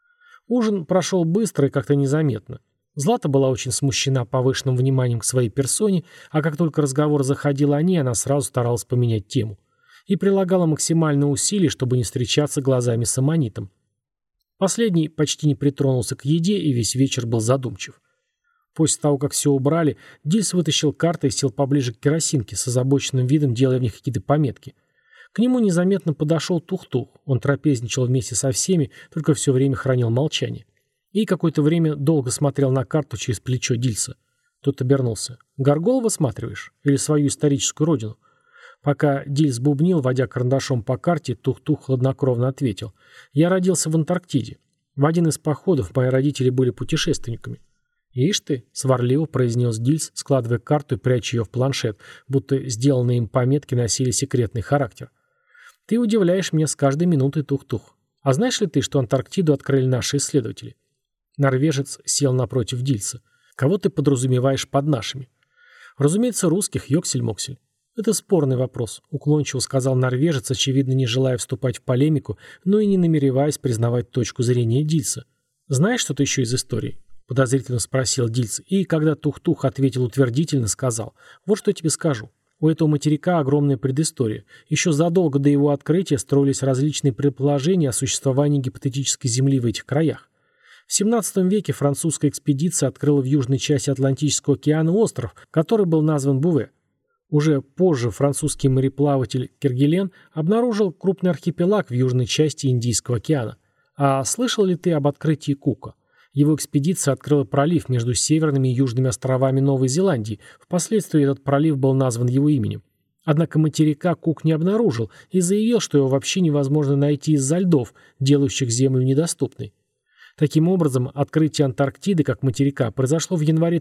Ужин прошел быстро и как-то незаметно. Злата была очень смущена повышенным вниманием к своей персоне, а как только разговор заходил о ней, она сразу старалась поменять тему. И прилагала максимальные усилия, чтобы не встречаться глазами с Аммонитом. Последний почти не притронулся к еде и весь вечер был задумчив. После того, как все убрали, Дильс вытащил карты и сел поближе к керосинке, с озабоченным видом делая в них какие-то пометки. К нему незаметно подошел Тух-Тух. Он трапезничал вместе со всеми, только все время хранил молчание. И какое-то время долго смотрел на карту через плечо Дильса. Тот обернулся. «Горгол высматриваешь? Или свою историческую родину?» Пока Дильс бубнил, водя карандашом по карте, Тух-Тух хладнокровно ответил. «Я родился в Антарктиде. В один из походов мои родители были путешественниками». «Ишь ты», — сварливо произнес Дильс, складывая карту и пряча ее в планшет, будто сделанные им пометки носили секретный характер. «Ты удивляешь меня с каждой минутой, Тух-Тух. А знаешь ли ты, что Антарктиду открыли наши исследователи?» Норвежец сел напротив Дильса. «Кого ты подразумеваешь под нашими?» «Разумеется, русских, ёксель-моксель». «Это спорный вопрос», — уклончиво сказал норвежец, очевидно, не желая вступать в полемику, но и не намереваясь признавать точку зрения Дильса. «Знаешь что-то еще из истории?» — подозрительно спросил Дильс, и, когда Тух-Тух ответил утвердительно, сказал: «Вот что я тебе скажу. У этого материка огромная предыстория. Еще задолго до его открытия строились различные предположения о существовании гипотетической земли в этих краях. В XVII веке французская экспедиция открыла в южной части Атлантического океана остров, который был назван Буве. Уже позже французский мореплаватель Кергелен обнаружил крупный архипелаг в южной части Индийского океана. А слышал ли ты об открытии Кука? Его экспедиция открыла пролив между северными и южными островами Новой Зеландии. Впоследствии этот пролив был назван его именем. Однако материка Кук не обнаружил и заявил, что его вообще невозможно найти из-за льдов, делающих землю недоступной. Таким образом, открытие Антарктиды как материка произошло в январе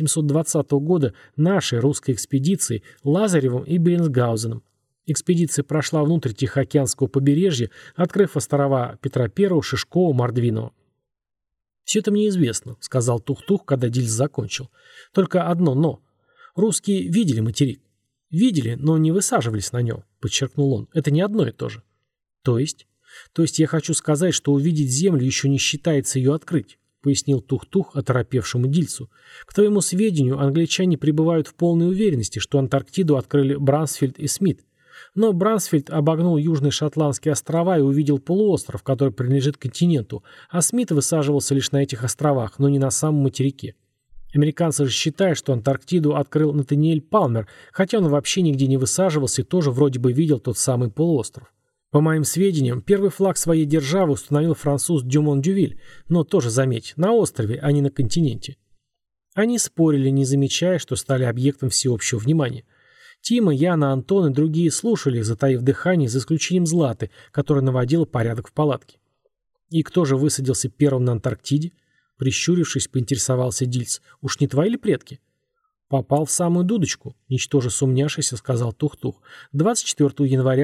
1820 года нашей русской экспедицией Лазаревым и Беренсгаузеном. Экспедиция прошла внутрь Тихоокеанского побережья, открыв острова Петра I, Шишкова, Мордвинова. «Все это мне известно», — сказал Тух-Тух, когда Дильс закончил. «Только одно «но». Русские видели материк. Видели, но не высаживались на нем», — подчеркнул он. «Это не одно и то же». «То есть?» «То есть я хочу сказать, что увидеть Землю еще не считается ее открыть», — пояснил Тух-Тух оторопевшему Дильсу. «К твоему сведению, англичане пребывают в полной уверенности, что Антарктиду открыли Брансфельд и Смит. Но Брансфельд обогнул Южные Шотландские острова и увидел полуостров, который принадлежит континенту, а Смит высаживался лишь на этих островах, но не на самом материке. Американцы же считают, что Антарктиду открыл Натаниэль Палмер, хотя он вообще нигде не высаживался и тоже вроде бы видел тот самый полуостров. По моим сведениям, первый флаг своей державы установил француз Дюмон-Дювиль, но тоже, заметь, на острове, а не на континенте». Они спорили, не замечая, что стали объектом всеобщего внимания. Тима, Яна, Антон и другие слушали их, затаив дыхание, за исключением Златы, которая наводила порядок в палатке. «И кто же высадился первым на Антарктиде?» Прищурившись, поинтересовался Дильс. «Уж не твои ли предки?» «Попал в самую дудочку», — ничтоже сумняшися, сказал Тух-Тух. 24 января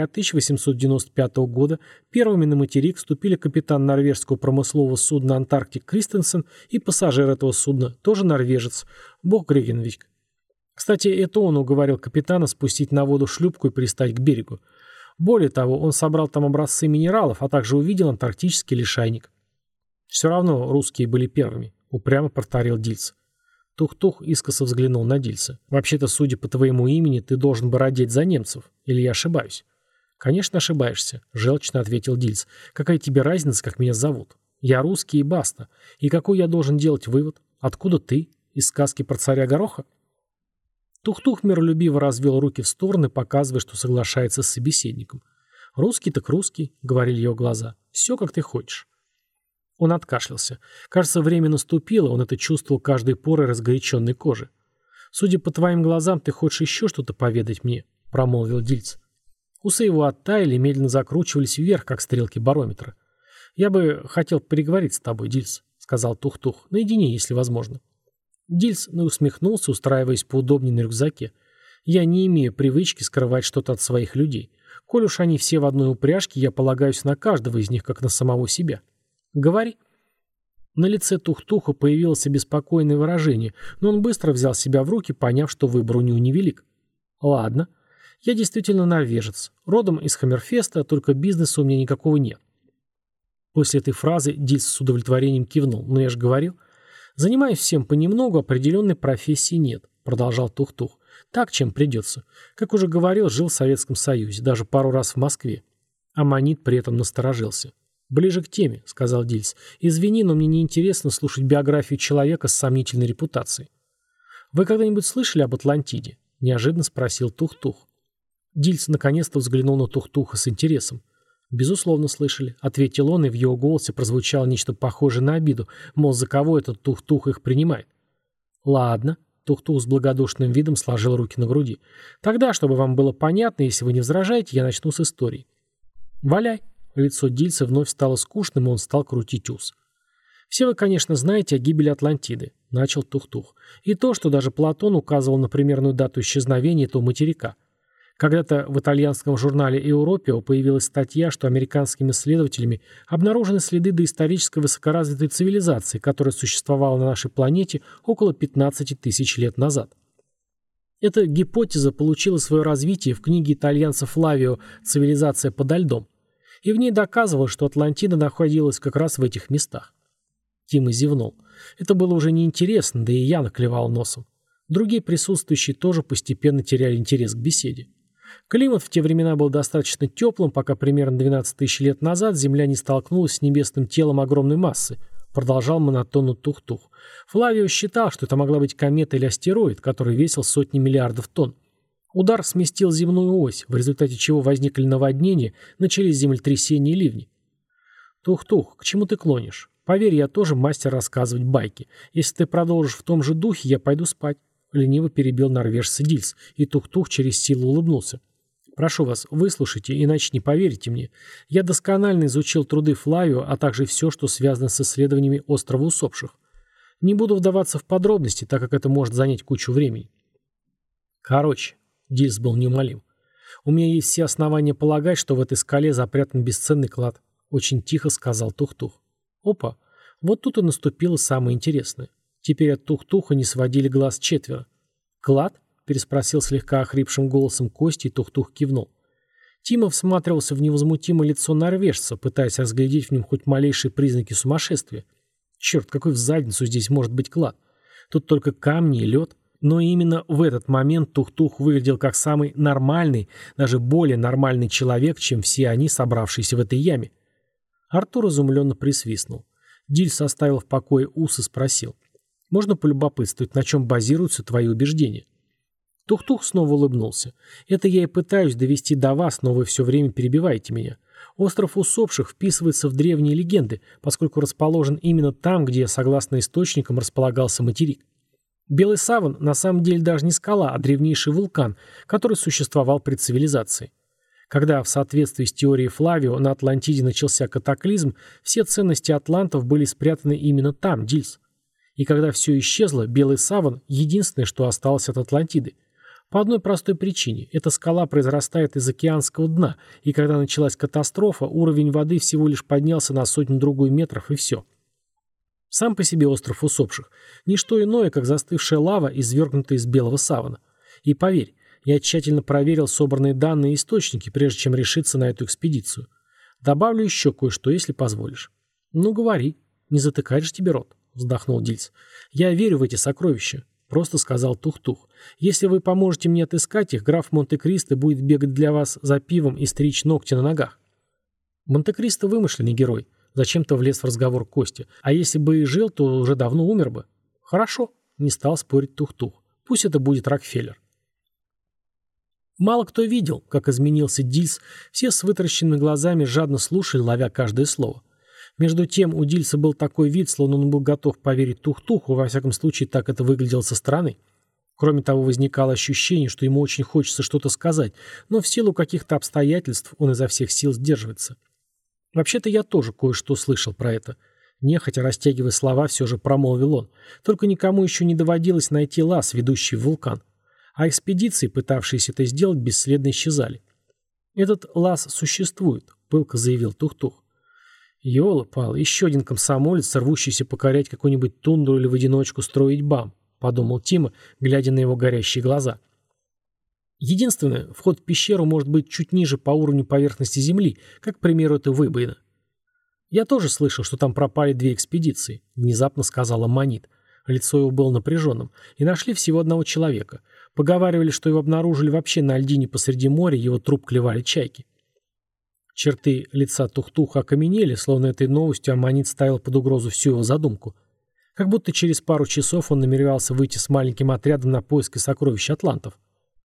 1895 года первыми на материк вступили капитан норвежского промыслового судна «Антарктик» Кристенсен и пассажир этого судна, тоже норвежец, Бог Грегенвик. Кстати, это он уговорил капитана спустить на воду шлюпку и пристать к берегу. Более того, он собрал там образцы минералов, а также увидел антарктический лишайник. «Все равно русские были первыми», — упрямо повторил Дильс. Тух-Тух искоса взглянул на Дильса. «Вообще-то, судя по твоему имени, ты должен бы родить за немцев. Или я ошибаюсь?» «Конечно, ошибаешься», — желчно ответил Дильс. «Какая тебе разница, как меня зовут? Я русский и баста. И какой я должен делать вывод? Откуда ты? Из сказки про царя Гороха?» Тух-Тух миролюбиво развел руки в стороны, показывая, что соглашается с собеседником. «Русский так русский», — говорили его глаза. «Все, как ты хочешь». Он откашлялся. Кажется, время наступило, он это чувствовал каждой порой разгоряченной кожи. «Судя по твоим глазам, ты хочешь еще что-то поведать мне?» — промолвил Дильс. Усы его оттаяли и медленно закручивались вверх, как стрелки барометра. «Я бы хотел переговорить с тобой, Дильс», — сказал Тух-Тух. «Наедине, если возможно». Дильс усмехнулся, устраиваясь поудобнее на рюкзаке. «Я не имею привычки скрывать что-то от своих людей. Коль уж они все в одной упряжке, я полагаюсь на каждого из них, как на самого себя. Говори». На лице Тух-Туха появилось обеспокоенное выражение, но он быстро взял себя в руки, поняв, что выбор у него невелик. «Ладно. Я действительно норвежец. Родом из Хаммерфеста, только бизнеса у меня никакого нет». После этой фразы Дильс с удовлетворением кивнул. «Но я же говорил. Занимаюсь всем понемногу, определенной профессии нет», продолжал Тух-Тух. «Так, чем придется. Как уже говорил, жил в Советском Союзе, даже пару раз в Москве». Аммонит при этом насторожился. «Ближе к теме», — сказал Дильс. «Извини, но мне неинтересно слушать биографию человека с сомнительной репутацией». «Вы когда-нибудь слышали об Атлантиде?» — неожиданно спросил Тух-Тух. Дильс наконец-то взглянул на Тух-Туха с интересом. «Безусловно, слышали», — ответил он, и в его голосе прозвучало нечто похожее на обиду, мол, за кого этот Тух-Тух их принимает. «Ладно», — Тух-Тух с благодушным видом сложил руки на груди. «Тогда, чтобы вам было понятно, если вы не возражаете, я начну с истории». «Валяй». Лицо Дильса вновь стало скучным, и он стал крутить ус. «Все вы, конечно, знаете о гибели Атлантиды», — начал Тух-Тух. «И то, что даже Платон указывал на примерную дату исчезновения этого материка. Когда-то в итальянском журнале «Европео» появилась статья, что американскими исследователями обнаружены следы доисторической высокоразвитой цивилизации, которая существовала на нашей планете около 15 тысяч лет назад. Эта гипотеза получила свое развитие в книге итальянца Флавио «Цивилизация подо льдом», и в ней доказывалось, что Атлантида находилась как раз в этих местах. Тима зевнул. Это было уже неинтересно, да и я наклевал носом. Другие присутствующие тоже постепенно теряли интерес к беседе. Климат в те времена был достаточно теплым, пока примерно 12 тысяч лет назад Земля не столкнулась с небесным телом огромной массы, продолжал монотонно Тух-Тух. Флавио считал, что это могла быть комета или астероид, который весил сотни миллиардов тонн. Удар сместил земную ось, в результате чего возникли наводнения, начались землетрясения и ливни. «Тух-Тух, к чему ты клонишь? Поверь, я тоже мастер рассказывать байки. Если ты продолжишь в том же духе, я пойду спать», — лениво перебил норвежца Дильс, и Тух-Тух через силу улыбнулся. «Прошу вас, выслушайте, иначе не поверите мне. Я досконально изучил труды Флавио, а также все, что связано с исследованиями острова усопших. Не буду вдаваться в подробности, так как это может занять кучу времени». «Короче», — Дильс был неумолим, — «у меня есть все основания полагать, что в этой скале запрятан бесценный клад», — очень тихо сказал Тух-Тух. Опа, вот тут и наступило самое интересное. Теперь от Тух-Туха не сводили глаз четверо. «Клад?» — переспросил слегка охрипшим голосом Кости, и Тух-Тух кивнул. Тима всматривался в невозмутимое лицо норвежца, пытаясь разглядеть в нем хоть малейшие признаки сумасшествия. Черт, какой в задницу здесь может быть клад? Тут только камни и лед. Но именно в этот момент Тух-Тух выглядел как самый нормальный, даже более нормальный человек, чем все они, собравшиеся в этой яме. Артур изумленно присвистнул. Дильс оставил в покое ус и спросил. «Можно полюбопытствовать, на чем базируются твои убеждения?» Тух-Тух снова улыбнулся. «Это я и пытаюсь довести до вас, но вы все время перебиваете меня. Остров усопших вписывается в древние легенды, поскольку расположен именно там, где, согласно источникам, располагался материк. Белый саван на самом деле даже не скала, а древнейший вулкан, который существовал при цивилизации. Когда, в соответствии с теорией Флавио, на Атлантиде начался катаклизм, все ценности атлантов были спрятаны именно там, Дильс. И когда все исчезло, Белый саван – единственное, что осталось от Атлантиды. По одной простой причине – эта скала произрастает из океанского дна, и когда началась катастрофа, уровень воды всего лишь поднялся на сотню-другую метров, и все. Сам по себе остров усопших – ничто иное, как застывшая лава, извергнутая из Белого савана. И поверь, я тщательно проверил собранные данные и источники, прежде чем решиться на эту экспедицию. Добавлю еще кое-что, если позволишь. «Ну, говори. Не затыкаешь тебе рот», — вздохнул Дильс. «Я верю в эти сокровища», — просто сказал Тух-Тух. «Если вы поможете мне отыскать их, граф Монте-Кристо будет бегать для вас за пивом и стричь ногти на ногах». Монте-Кристо вымышленный герой. Зачем-то влез в разговор Костя. А если бы и жил, то уже давно умер бы. «Хорошо», — не стал спорить Тух-Тух. «Пусть это будет Рокфеллер». Мало кто видел, как изменился Дильс, все с вытаращенными глазами жадно слушали, ловя каждое слово. Между тем у Дильса был такой вид, словно он был готов поверить Тух-Туху, во всяком случае так это выглядело со стороны. Кроме того, возникало ощущение, что ему очень хочется что-то сказать, но в силу каких-то обстоятельств он изо всех сил сдерживается. «Вообще-то я тоже кое-что слышал про это», Нехотя растягивая слова, все же промолвил он. Только никому еще не доводилось найти лаз, ведущий в вулкан. А экспедиции, пытавшиеся это сделать, бесследно исчезали. «Этот лаз существует», — пылко заявил Тух-Тух. «Ёлы-палы, еще один комсомолец, рвущийся покорять какую-нибудь тундру или в одиночку строить БАМ», — подумал Тима, глядя на его горящие глаза. «Единственное, вход в пещеру может быть чуть ниже по уровню поверхности Земли, как, к примеру, это выбоина». «Я тоже слышал, что там пропали 2 экспедиции», — внезапно сказал Аммонит. Лицо его было напряженным. «И нашли всего одного человека. Поговаривали, что его обнаружили вообще на льдине посреди моря, его труп клевали чайки». Черты лица Тух-Туха окаменели, словно этой новостью Аммонит ставил под угрозу всю его задумку. Как будто через пару часов он намеревался выйти с маленьким отрядом на поиски сокровищ атлантов.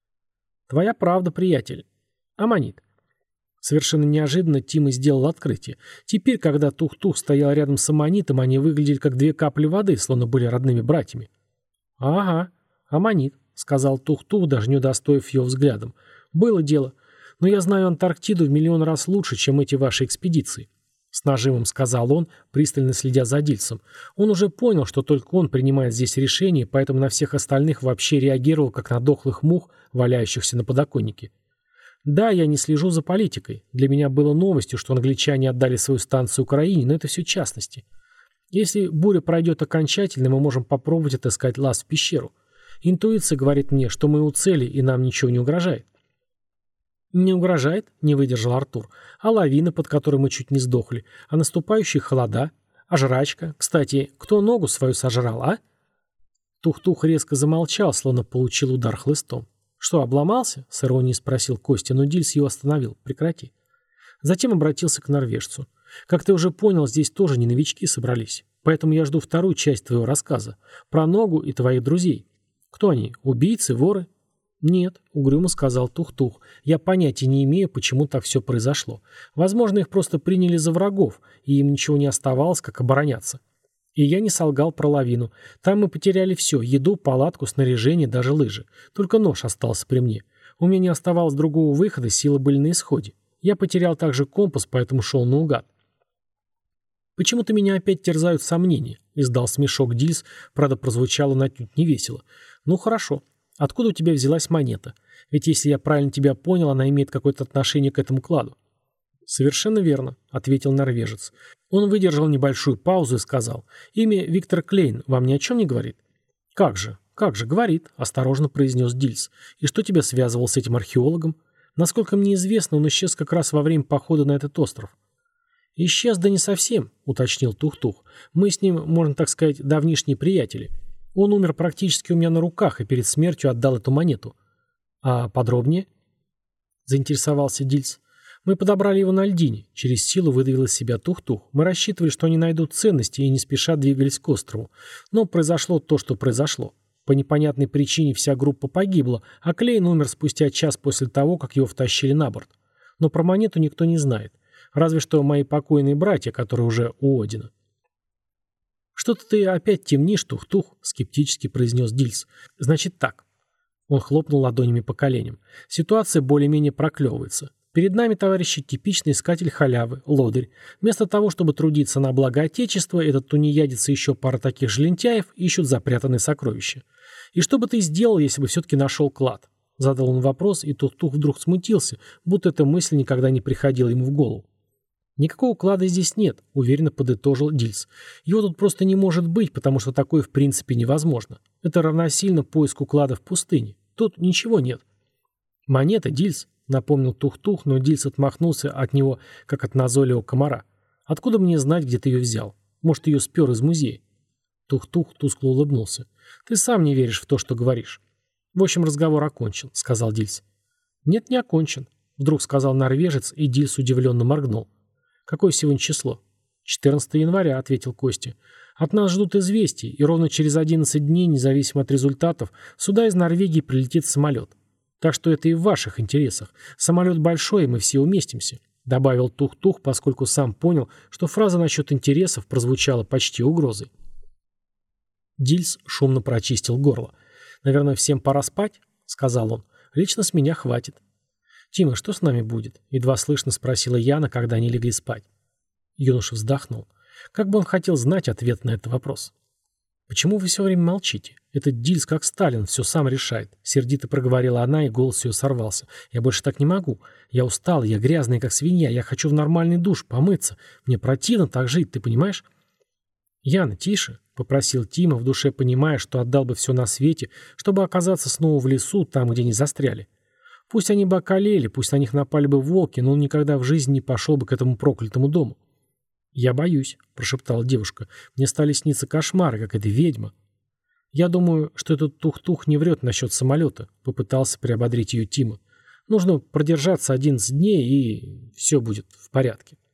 «Твоя правда, приятель. Аммонит». Совершенно неожиданно Тима сделал открытие. Теперь, когда Тух-Тух стоял рядом с Аммонитом, они выглядели как 2 капли воды, словно были родными братьями. «Ага, Аммонит», — сказал Тух-Тух, даже не удостоив его взглядом. «Было дело. Но я знаю Антарктиду в миллион раз лучше, чем эти ваши экспедиции», — с нажимом сказал он, пристально следя за Дильсом. Он уже понял, что только он принимает здесь решения, поэтому на всех остальных вообще реагировал, как на дохлых мух, валяющихся на подоконнике. «Да, я не слежу за политикой. Для меня было новостью, что англичане отдали свою станцию Украине, но это все частности. Если буря пройдет окончательно, мы можем попробовать отыскать лаз в пещеру. Интуиция говорит мне, что мы у цели, и нам ничего не угрожает». «Не угрожает?» — не выдержал Артур. «А лавина, под которой мы чуть не сдохли? А наступающие холода? А жрачка? Кстати, кто ногу свою сожрал, а?» Тух-Тух резко замолчал, словно получил удар хлыстом. «Что, обломался?» — с иронией спросил Костя, но Дильс его остановил. «Прекрати». Затем обратился к норвежцу. «Как ты уже понял, здесь тоже не новички собрались. Поэтому я жду вторую часть твоего рассказа. Про ногу и твоих друзей. Кто они? Убийцы, воры?» «Нет», — угрюмо сказал Тух-Тух. «Я понятия не имею, почему так все произошло. Возможно, их просто приняли за врагов, и им ничего не оставалось, как обороняться. И я не солгал про лавину. Там мы потеряли все — еду, палатку, снаряжение, даже лыжи. Только нож остался при мне. У меня не оставалось другого выхода, силы были на исходе. Я потерял также компас, поэтому шел наугад». «Почему-то меня опять терзают сомнения», — издал смешок Дильс, правда, прозвучало отнюдь невесело. «Ну хорошо. Откуда у тебя взялась монета? Ведь если я правильно тебя понял, она имеет какое-то отношение к этому кладу». «Совершенно верно», — ответил норвежец. Он выдержал небольшую паузу и сказал: «Имя Виктор Клейн вам ни о чем не говорит?» Как же, говорит», — осторожно произнес Дильс. «И что тебя связывало с этим археологом? Насколько мне известно, он исчез как раз во время похода на этот остров». «Исчез, да не совсем», — уточнил Тух-Тух. «Мы с ним, можно так сказать, давнишние приятели. Он умер практически у меня на руках и перед смертью отдал эту монету». «А подробнее?» — заинтересовался Дильс. «Мы подобрали его на льдине», — через силу выдавил из себя Тух-Тух. «Мы рассчитывали, что они найдут ценности и не спеша двигались к острову. Но произошло то, что произошло. По непонятной причине вся группа погибла, а Клейн умер спустя час после того, как его втащили на борт. Но про монету никто не знает. Разве что мои покойные братья, которые уже у Одина». «Что-то ты опять темнишь, Тух-Тух», — скептически произнес Дильс. «Значит так». Он хлопнул ладонями по коленям. «Ситуация более-менее проклевывается. Перед нами, товарищи, типичный искатель халявы, лодырь. Вместо того, чтобы трудиться на благо Отечества, этот тунеядец и еще пара таких же лентяев ищут запрятанные сокровища. И что бы ты сделал, если бы все-таки нашел клад?» Задал он вопрос, и Тух-Тух вдруг смутился, будто эта мысль никогда не приходила ему в голову. «Никакого клада здесь нет», — уверенно подытожил Дильс. «Его тут просто не может быть, потому что такое в принципе невозможно. Это равносильно поиску клада в пустыне. Тут ничего нет». «Монета, Дильс», — напомнил Тух-Тух, но Дильс отмахнулся от него, как от назойливого комара. «Откуда мне знать, где ты ее взял? Может, ее спер из музея?» Тух-Тух тускло улыбнулся. «Ты сам не веришь в то, что говоришь». «В общем, разговор окончен», — сказал Дильс. «Нет, не окончен», — вдруг сказал норвежец, и Дильс удивленно моргнул. «Какое сегодня число?» 14 января», — ответил Костя. «От нас ждут известий, и ровно через 11 дней, независимо от результатов, сюда из Норвегии прилетит самолет. Так что это и в ваших интересах. Самолет большой, и мы все уместимся», — добавил Тух-Тух, поскольку сам понял, что фраза насчет интересов прозвучала почти угрозой. Дильс шумно прочистил горло. «Наверное, всем пора спать?» — сказал он. «Лично с меня хватит». «Тима, что с нами будет?» — едва слышно спросила Яна, когда они легли спать. Юноша вздохнул. Как бы он хотел знать ответ на этот вопрос. «Почему вы все время молчите? Этот Дильс, как Сталин, все сам решает», — сердито проговорила она, и голос ее сорвался. «Я больше так не могу. Я устал, я грязная, как свинья. Я хочу в нормальный душ, помыться. Мне противно так жить, ты понимаешь?» «Яна, тише», — попросил Тима, в душе понимая, что отдал бы все на свете, чтобы оказаться снова в лесу, там, где они застряли. Пусть они бы околели, пусть на них напали бы волки, но он никогда в жизни не пошел бы к этому проклятому дому. «Я боюсь», — прошептала девушка. «Мне стали сниться кошмары, как эта ведьма». «Я думаю, что этот тух-тух не врет насчет самолета», — попытался приободрить ее Тима. «Нужно продержаться 11 дней, и все будет в порядке».